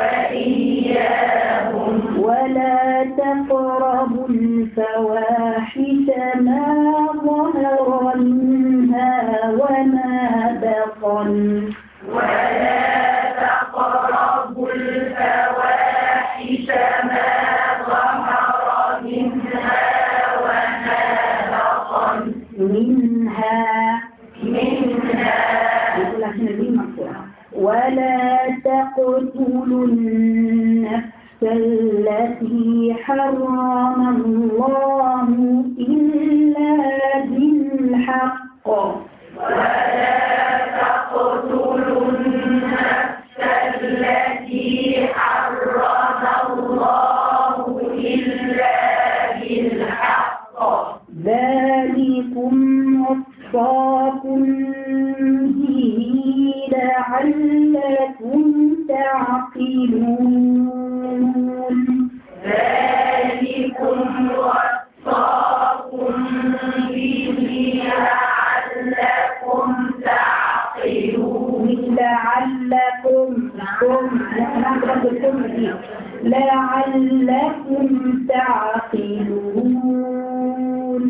وإياهم. ولا تقربوا الفواحش ما ظهر منها وما بطن. ولا تقربوا الفواحش ما ظهر منها وما بطن. منها منها. يقول عشان الميم مفتوحة. ولا تقتلوا النفس التي حرم الله إلا بالحق. ولا تقتلوا النفس التي حرم الله إلا بالحق. ذلكم وصاكم به لعلكم تعقلون. ذلكم وصاكم به لعلكم تعقلون. لعلكم لعلكم تعقلون.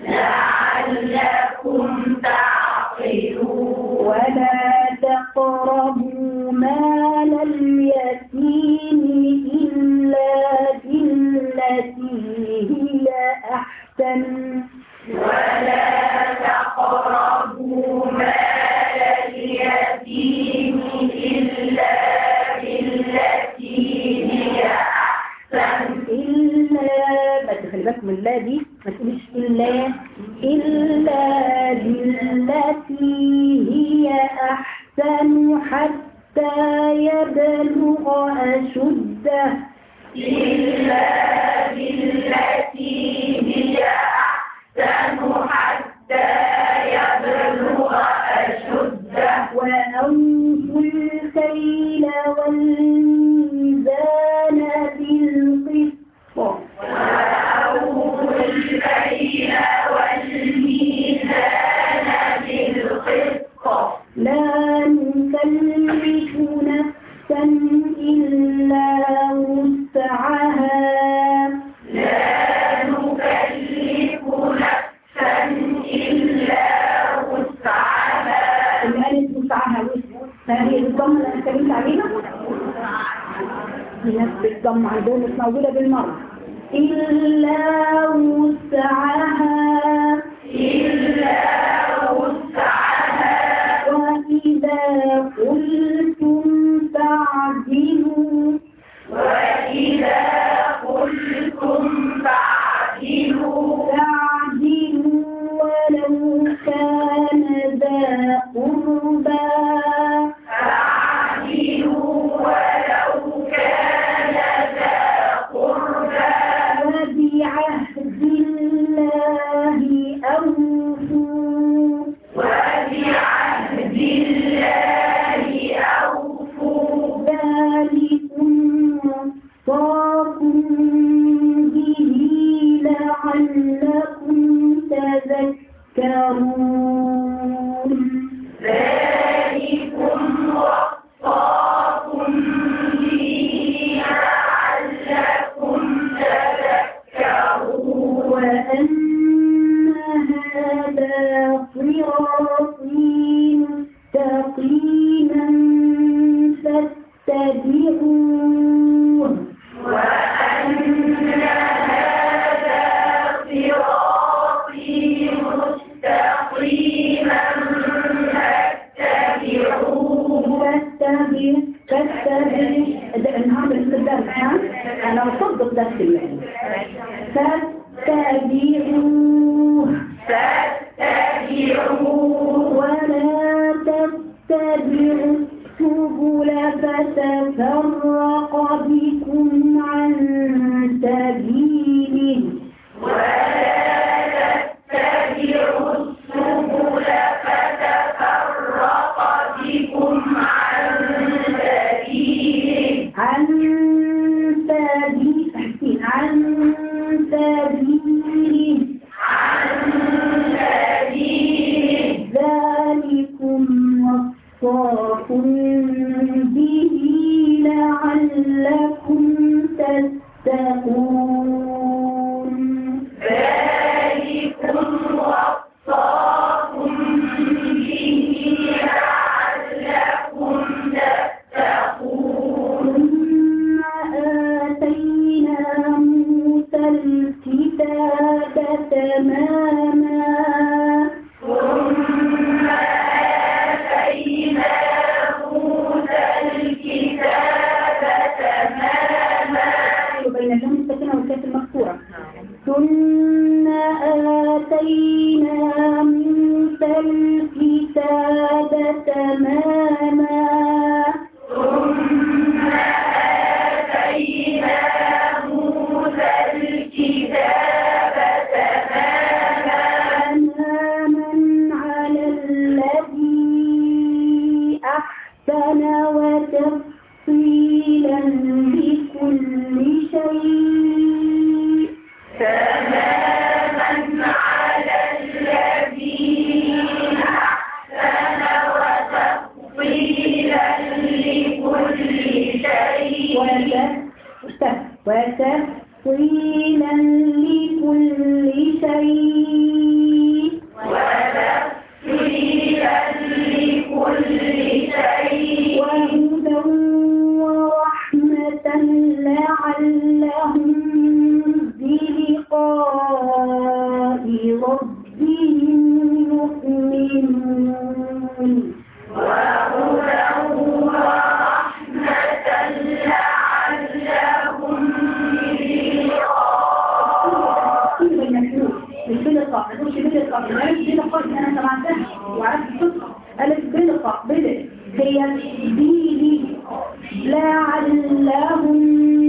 لعلكم تعقلون. ولا تقربوا مال اليتيم إلا بالتي هي أحسن. ولا تقربوا مال اليتيم إلا بالتي هي أحسن. إلا بس خلي بالك من لا دي ما تقوليش إلا إلا بالتي هي أحسن حتى يبلغ أشده. إلا بالتي هي أحسن حتى يبلغ أشده. وأوفوا الكيل والميزان بالقسط. وأوفوا الكيل والميزان بالقسط. لا نكلف نفسا إلا وسعها. لا نكلف نفسا إلا وسعها. الآلة وسعها فهي الضمة اللي اتكلمت عليها في نفس الضمة عندهم مش موجودة بالمرة. إلا وسعها. إلا وسعها. وإذا قلتم فاعدلوا. وإذا قلتم فاعدلوا. فاعدلوا ولا فيه فاتبعوا النهارده لسه الدرس ها انا بصدق درس اليوم فاتبعوه فاتبعوه ولا تتبعوا السبل فتفرق بكم عن سبيله ولا تتبعوا السبل فتفرق بكم عن سبيله عن سبيله عن سبيله عن سبيله ذلكم وصاكم به لعلكم تتقون ذلكم وصاكم به لعلكم تتقون ثم آتينا موسى الكتاب تماما ثم آتينا موسى الكتاب تماما بين اللام الساكنة والكاف المكسورة ثم آتينا موسى الكتاب تماما ثم آتينا موسى الكتاب تماما تماما على الذي أحسن وتفصيلا لكل شيء تماما على الذي أحسن وتفصيلا لكل شيء وتفصيلا لكل شيء وتفصيلا لكل شيء وهدى ورحمة لعلهم بلقاء ربهم يؤمنون وهدى ورحمة لعلهم مش بلقاء ما تقولش بلقاء مش بلقاء انا سمعتها وعرفت الصدق قالت بلقاء بلق هي بيلي لعلهم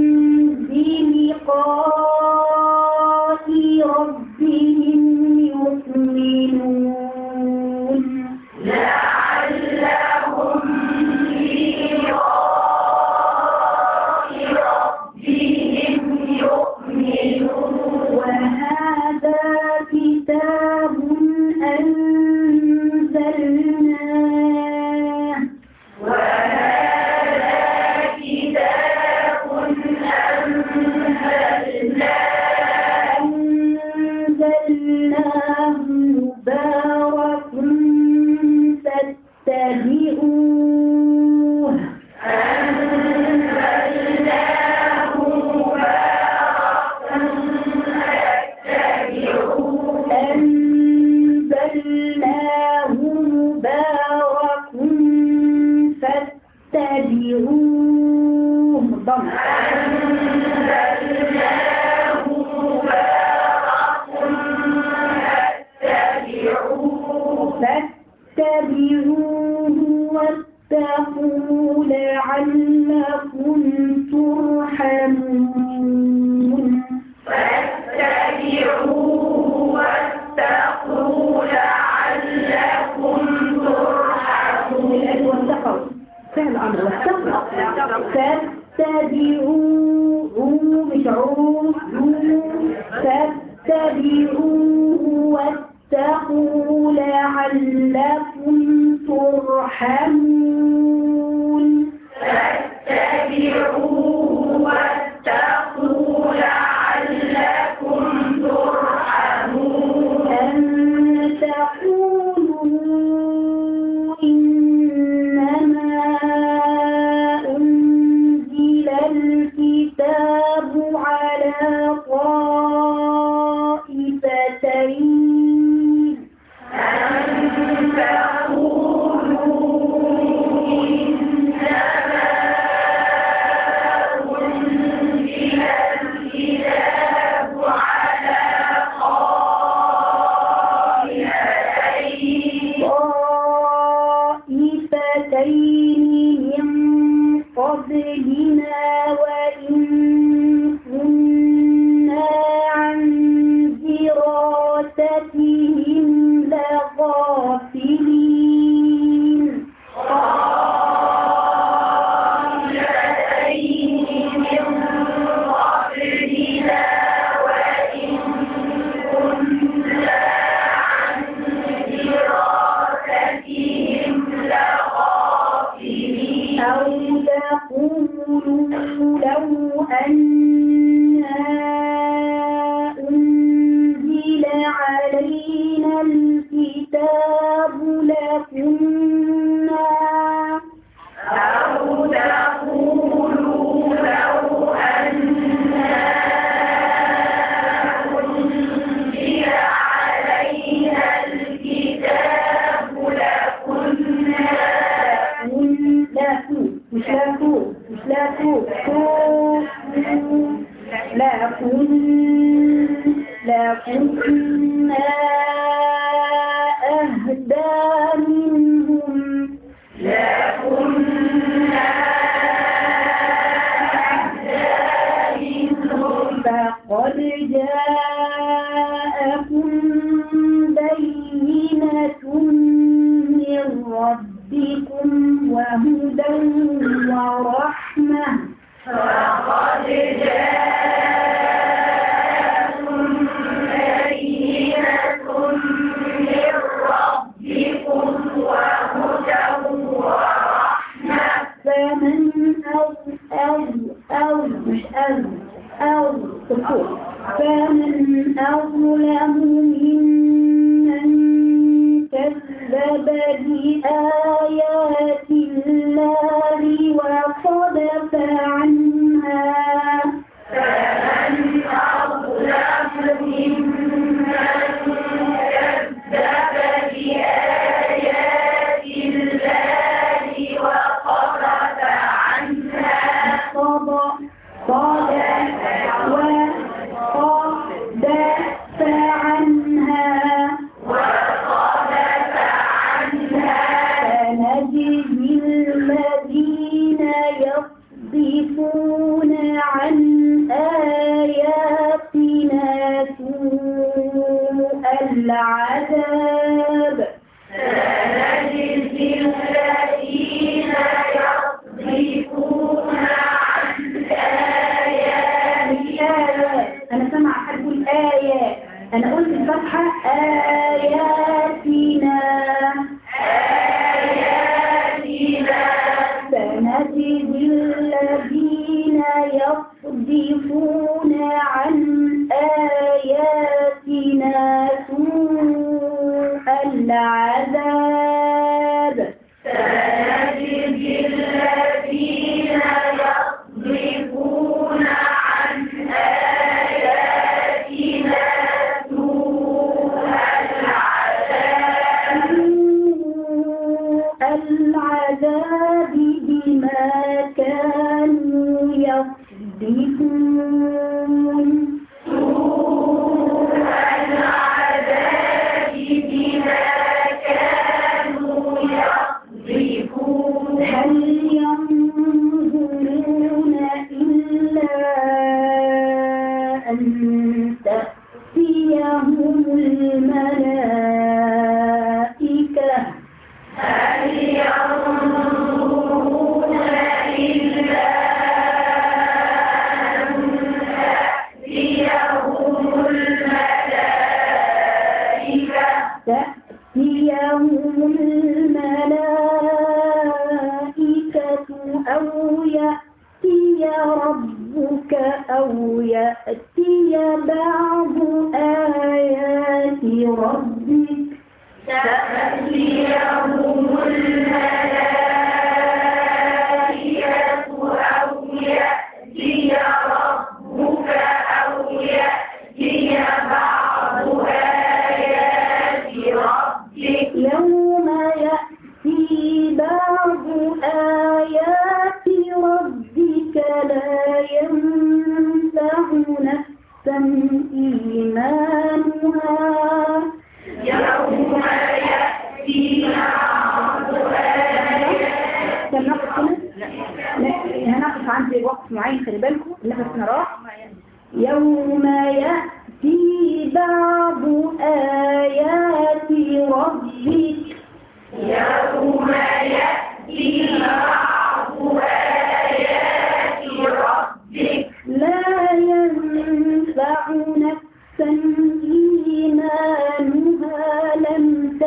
بلقاء ربهم يؤمنون لعلهم بلقاء ربهم يؤمنون وهذا كتاب أنزلناه وهذا كتاب أنزلناه أنزلناه مبارك فاتبعوه أنزلناه مبارك فاتبعوه أنزلناه مبارك فاتبعوه ضم أنزلناه مبارك فاتبعوه فاتبعوه واتقوا لعلكم ترحمون فاتبعوه واتقوا لعلكم ترحمون واتقوا فعل أمر واتقوا فاتبعوه مش عوه فاتبعوه واتقوا لعلكم ترحمون فاتبعوه واتقوا لعلكم ترحمون أن تقولوا إنما أنزل الكتاب على طائفتين أن تقولوا تقولوا لو أنا أنزل علينا الكتاب لكنا أو تقولوا لو أنا أنزل علينا الكتاب لكنا لاكو مش لاكو مش لاكو لاكن لكنا أهدى منهم لكنا أهدى منهم فقد جاءكم بينة من ربكم وهدى ورحمة فقد جاءكم بينة من ربكم وهدى ورحمة فمن أو أو أو مش أو أو تقول فمن أظلم ممن كذب بآيات الله وصدف عنها فمن أظلم ممن كذب بآيات الله وصدف عنها صد صد وصدف عنها وصدف عنها فنجزي الذين يصدفون عن آياتنا سوء العذاب سنجزي الذين يصدفون عن آياتنا أنا سمع حد يقول آيات أنا قلت الفتحة آياتنا آياتنا سنجزي الذين يصدفون عن آياتنا سوء العذاب سنجزي الذين يصدفون عن آياتنا سوء العذاب سوء العذاب بما كانوا يصدفون سوء العذاب بما كانوا يصدفون هل ينظرون إلا أن تأتيهم الملائكة هل ينظرون إلا أن تأتيهم الملائكة تأتيهم الملائكة أو يأتي ربك أو يأتي بعض آيات ربك تأتيهم الملائكة أو يأتي ربك أو يأتي بعض آيات ربك يوم يأتي بعض آيات ربك لا ينفع نفسا إيمانها يوم يأتي بعض آيات هنقف هنا؟ لا هنقف عند وقت معين خلي بالكم النفس نراه يوم يأتي بعض آيات ربك يوم يأتي بعض آيات ربك لا ينفع نفسا إيمانها لم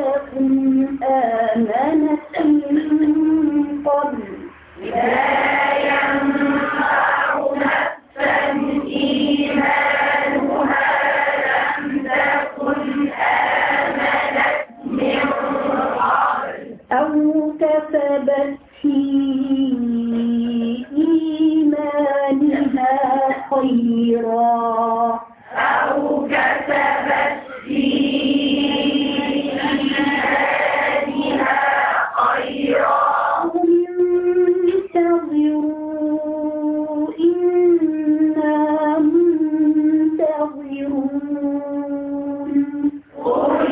تكن آمنت من قبل لا كسبت في إيمانها خيرا أو كسبت في إيمانها خيرا انتظروا إنا منتظرون قل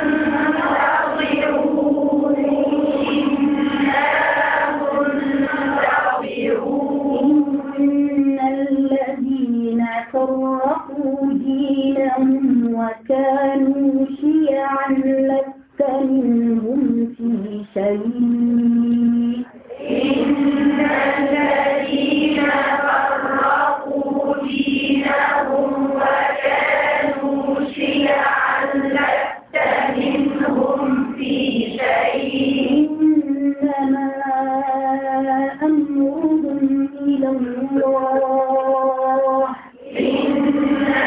انتظروا إنا منتظرون إن الذين فرقوا دينهم وكانوا شيعا لست منهم في شيء إن الذين فرقوا دينهم وكانوا شيعا لست منهم في شيء إنما أمرهم إلى الله إنما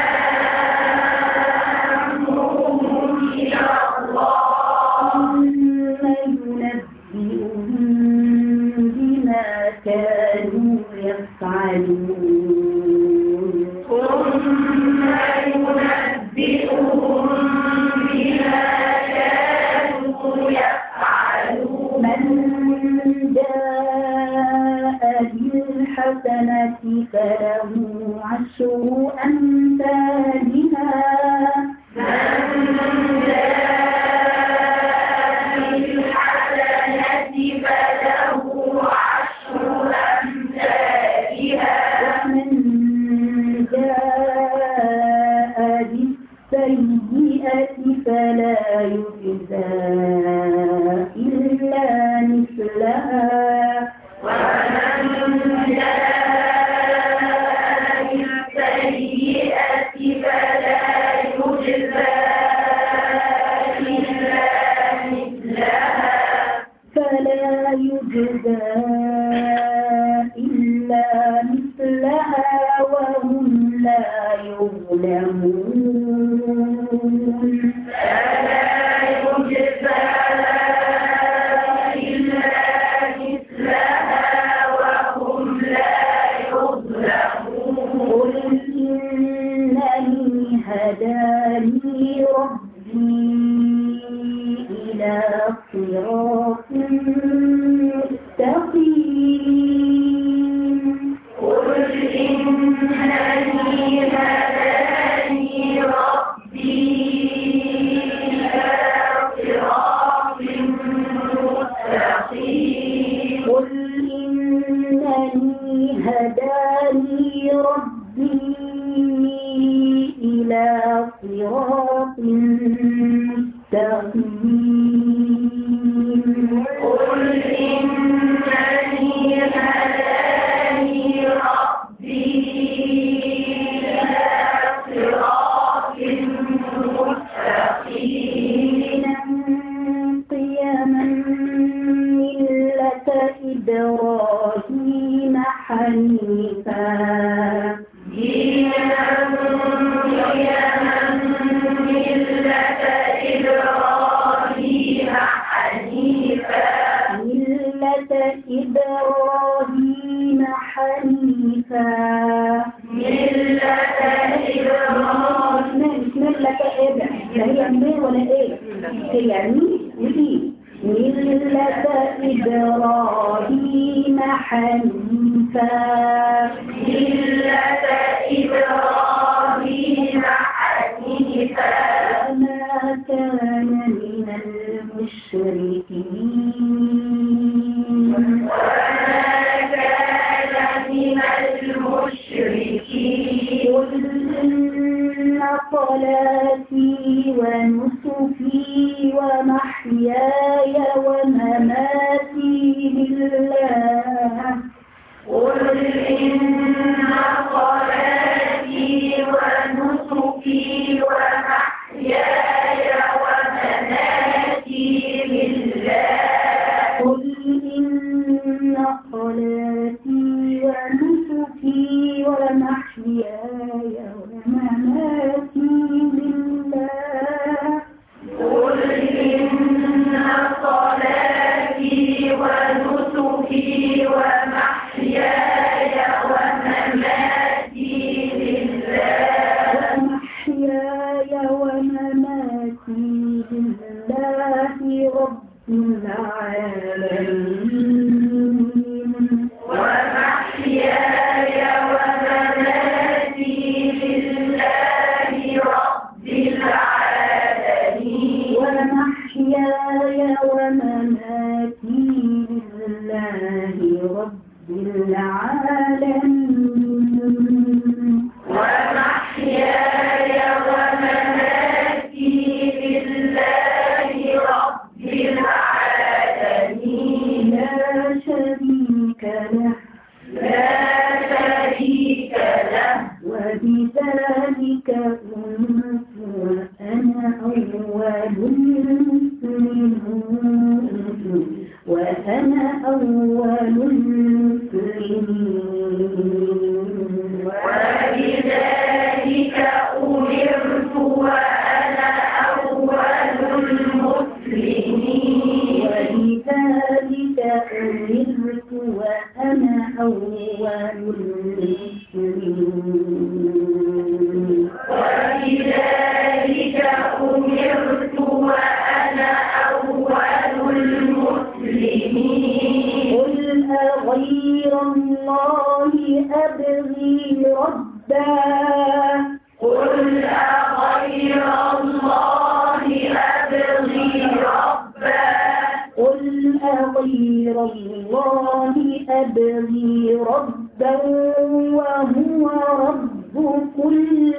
أمرهم إلى الله ثم ينبئهم بما كانوا يفعلون ثم ينبئهم بما كانوا يفعلون من جاء بالحسنة فله عشر أمثالها من جاء بالحسنة فله عشر أمثالها ومن جاء بالسيئة فلا يجزى إلا مثلها ومن جاء بالسيئة فلا يجزى إلا مثلها فلا يجزى إلا مثلها وهم لا يظلمون فلا يجزى إلا مثلها وهم لا يظلمون قل إنني هداني ربي إلى صراط مستقيم قل إنني هداني ربي إلى صراط مستقيم قل إنني هداني ربي إلى صراط مستقيم قل إنني هداني ربي إلى صراط مستقيم قيما ملة إبراهيم حنيفا دينا قيما ملة إبراهيم حنيفا ملة إبراهيم حنيفا ملة إبراهيم مش ملة إبراهيم هي مين ولا إيه؟ هي مين ودي ملة إبراهيم حنيفا ملة إبراهيم حنيفا وما كان من المشركين وما كان من المشركين قل إن صلاتي ونسكي ومحياي ومماتي لله قل إن صلاتي ونسكي ومحياي ومماتي لله قل إن صلاتي ونسكي ومحياي ومماتي لله. قل إن صلاتي صلاتي ومحياي ومماتي لله ومحياي ومماتي لله رب العالمين ومحياي ومماتي لله رب العالمين ومحياي ومماتي لله رب العالمين ومحياي ومماتي لله رب العالمين لا شريك له لا شريك له وبذلك أمرت وأنا أول المسلمين وأنا أول المسلمين وبذلك أمرت وأنا أول المسلمين وبذلك أمرت وأنا أول المسلمين وبذلك أمرت وأنا أول المسلمين قل أغير الله أبغي ربا قل أغير الله أبغي ربا قل أغير الله أبغي ربا وهو رب كل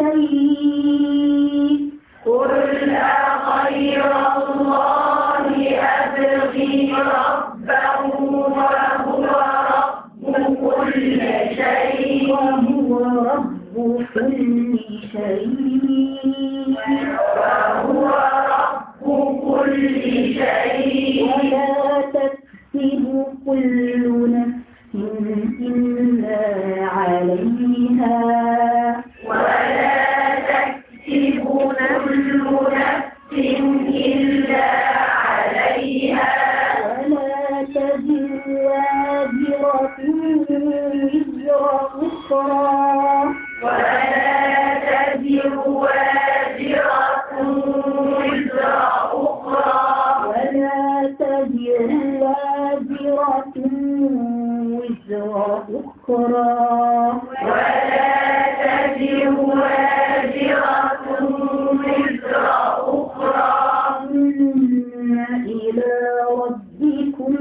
شيء قل أغير الله أبغي ربا وهو رب كل شيء وهو رب كل شيء وهو رب كل شيء ولا تكسب كل نفس إلا عليها ولا تكسب كل نفس إلا عليها ولا تزر وازرة وزر أخرى ولا تزر وازرة وزر أخرى ولا تزر وازرة وزر أخرى ولا تزر وازرة وزر أخرى ثم إلى ربكم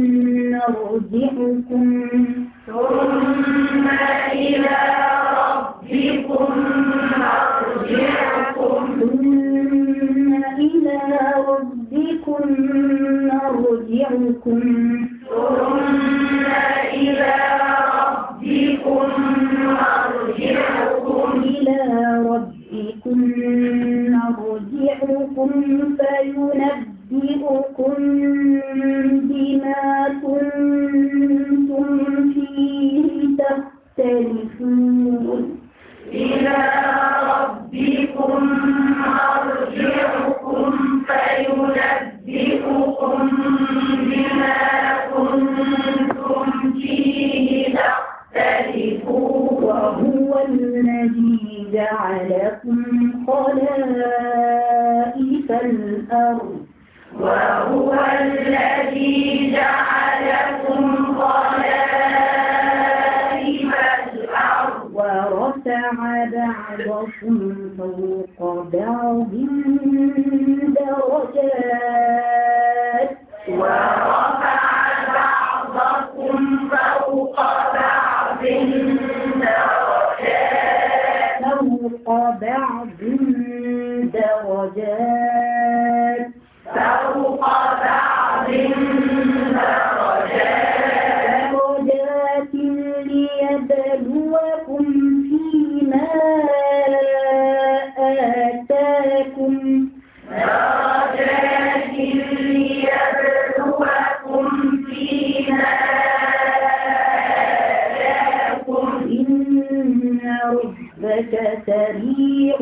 نرجعكم ثم إلى ربكم مرجعكم ثم إلى ربكم نرجعكم ثم إلى ربكم مرجعكم إلى ربكم نرجعكم فينبئكم بما كنتم فيه تختلفون إلى ربكم مرجعكم فينبئكم بما كنتم فيه تختلفون وهو الذي جعلكم خلائف الأرض وهو الذي جعلكم خلائف الأرض ورفع بعضكم فوق بعض درجات ورفع بعضكم فوق بعض درجات فوق بعض درجات فوق بعض درجات درجات ليبلوكم فيما آتاكم درجات ليبلوكم فيما آتاكم إن ربك سريع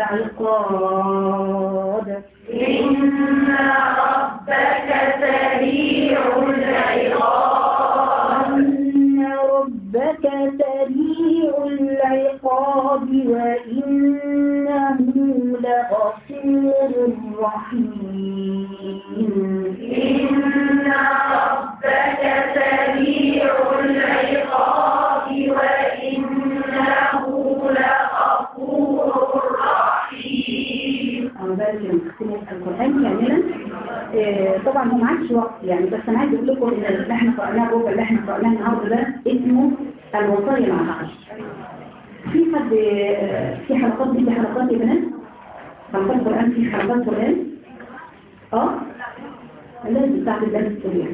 العقاب إن ربك سريع العقاب آه طبعا ما معكش وقت يعني، بس انا عايز اقول لكم ان اللي احنا قرأناه الربع اللي احنا قرأناه النهارده ده اسمه الوصايا العشر. في حد آه في حلقات دي حلقات يا بنات؟ حلقات قرآن، في حلقات قرآن؟ اه؟ لازم بتاعت الدرس السريع.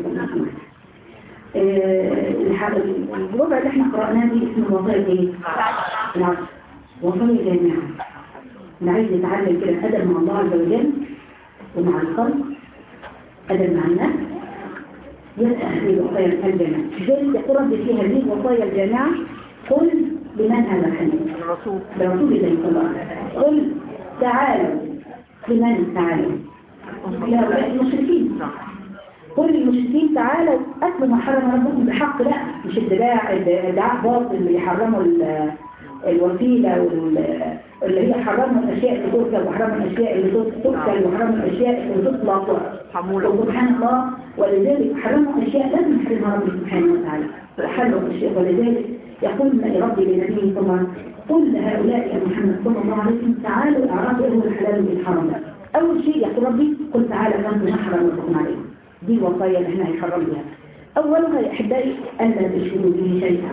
الربع اللي احنا قرأناه دي اسمه الوصايا ايه؟ العشر. وصايا جامعة. انا عايز نتعلم كده الأدب مع الله عز وجل ومع الخلق، أدب مع النفس، يسأل هذه الوصايا الجامعة. لذلك يقول رب في هذه الوصايا الجامعة قل لمن هذا الحديث؟ الرسول برسول الله صلى الله عليه وسلم. قل تعالوا. لمن تعالوا؟ لهؤلاء المشركين. كل المشركين تعالوا أكلوا ما حرم ربكم بحق، لا مش الدعاء الدعاء باطل اللي يحرموا الوسيلة واللي هي حرموا الأشياء اللي تركب وحرموا الأشياء اللي تركب وحرموا الأشياء اللي تطلق سبحان الله. ولذلك حرموا أشياء لازم يحرمها ربي سبحانه وتعالى، حرموا أشياء. ولذلك يقول لربي لنبيه طبعا قل لهؤلاء يا محمد صلى الله عليه وسلم تعالوا أعرفوا إيه الحلال والحرام. أول شيء يقول ربي قل تعالى أنتم ما حرم ربكم عليكم. دي الوصايا اللي احنا هنحرم بها. أولها يا أحبائي ألا تشركوا به شيئا.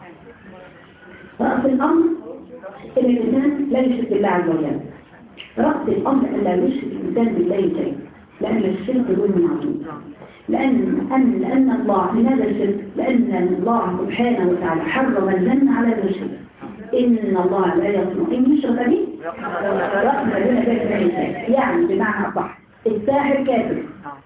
رأس الأمر إن الإنسان لا يشرك بالله عز وجل. رأس الأمر ألا يشرك الإنسان بالله شيئا، لأن الشرك ظلم عظيم. لأن أن لأن الله لماذا الشرك؟ لأن الله سبحانه وتعالى حرم الجنة على الشرك. إن الله لا يغفر إن يشرك به يغفر دون ذلك من يشاء. يعني بمعنى أصح الساحر كافر.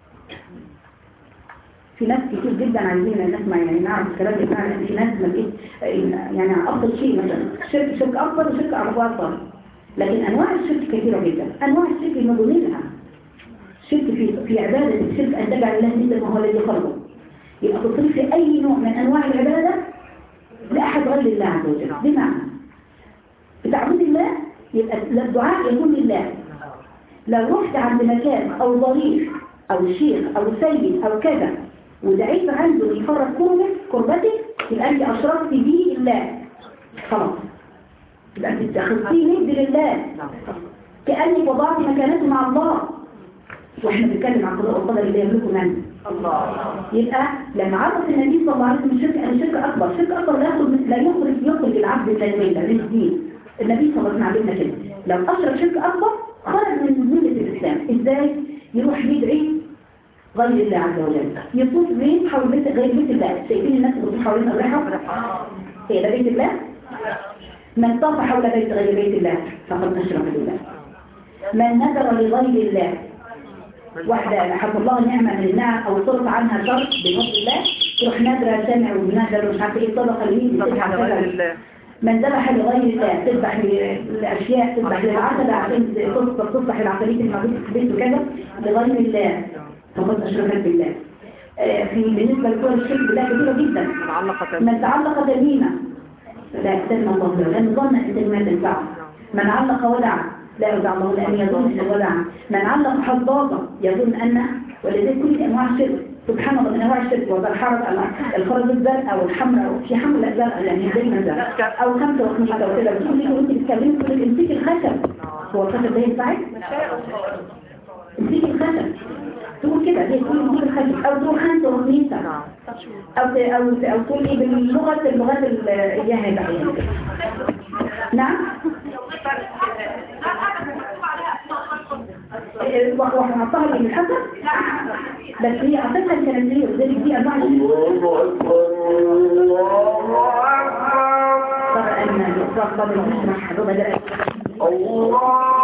في ناس كتير جدا عايزين نسمع يعني نعرف الكلام ده. في ناس ما يعني افضل شيء مثلا شرك شرك اكبر وشرك اكبر، لكن انواع الشرك كثيره جدا. انواع الشرك الموجودين شرك في في عباده الشرك ان تجعل الله مثل ما هو الذي خلقه. يبقى تصرف في اي نوع من انواع العباده لاحد غير الله عز وجل. بمعنى بتعبد الله يبقى الدعاء يكون لله. لو رحت عند مكان او ضريح او شيخ او سيد او كذا ودعيت عنده يفرق كربك كربتك، يبقى انت اشركت به الله. خلاص يبقى انت تخصيه ند لله، كأنك وضعت مكانته مع الله. واحنا بنتكلم عن قضاء القدر اللي يملكه من الله. يبقى لما عرف النبي صلى الله عليه وسلم الشرك ان الشرك اكبر، الشرك اكبر لا يخرج لا يخرج يخرج العبد من المله من الدين. النبي صلى الله عليه وسلم علمنا كده، لو اشرك شرك اكبر خرج من مله الاسلام. ازاي؟ يروح يدعي غير الله عز وجل، يطوف بين حول بيت غير بيت الله. شايفين الناس اللي بتطوف حوالين الرحى؟ هي ده بيت الله؟ من طاف حول بيت غير بيت الله فقد اشرك بالله. من نذر لغير الله واحدة حفظ الله نعمة من النعم أو صرف عنها شر بفضل الله، تروح نذر سامع ونذر ومش عارف ايه صدقة لمين من ذبح لغير الله، تذبح للأشياء، تذبح للعسل عشان تصبح العفاريت الموجودة في البيت وكذا لغير الله فقد أشركت بالله. في بالنسبة لكل الشرك بالله كثيرة جدا. من تعلق تميمة لا يحترم الله له لأن ظن أن التميمة تنفعه. من علق ودع لا يودع الله لأن يظن أن الودع. من علق حظاظة يظن أن، ولذلك كل أنواع الشرك سبحان الله من أنواع الشرك وذا الحرج الخرز الزرق أو الحمراء في حمل الزرق يعني دايما زرق أو خمسة وخمسة وكذا. بتقول لي وأنت بتتكلمي تقول لك امسكي الخشب، هو الخشب ده ينفعك؟ امسكي الخشب تقول كده زي تقول امسكي الخشب أو تقول خمسة وخمسة أو أو أو تقول إيه باللغة اللغات الجاهلية. نعم وحطها لي من حسن بس هي عطتها الكنسية وذلك دي أنواع طبعا أن يصرف قبل المشرح بدأ الله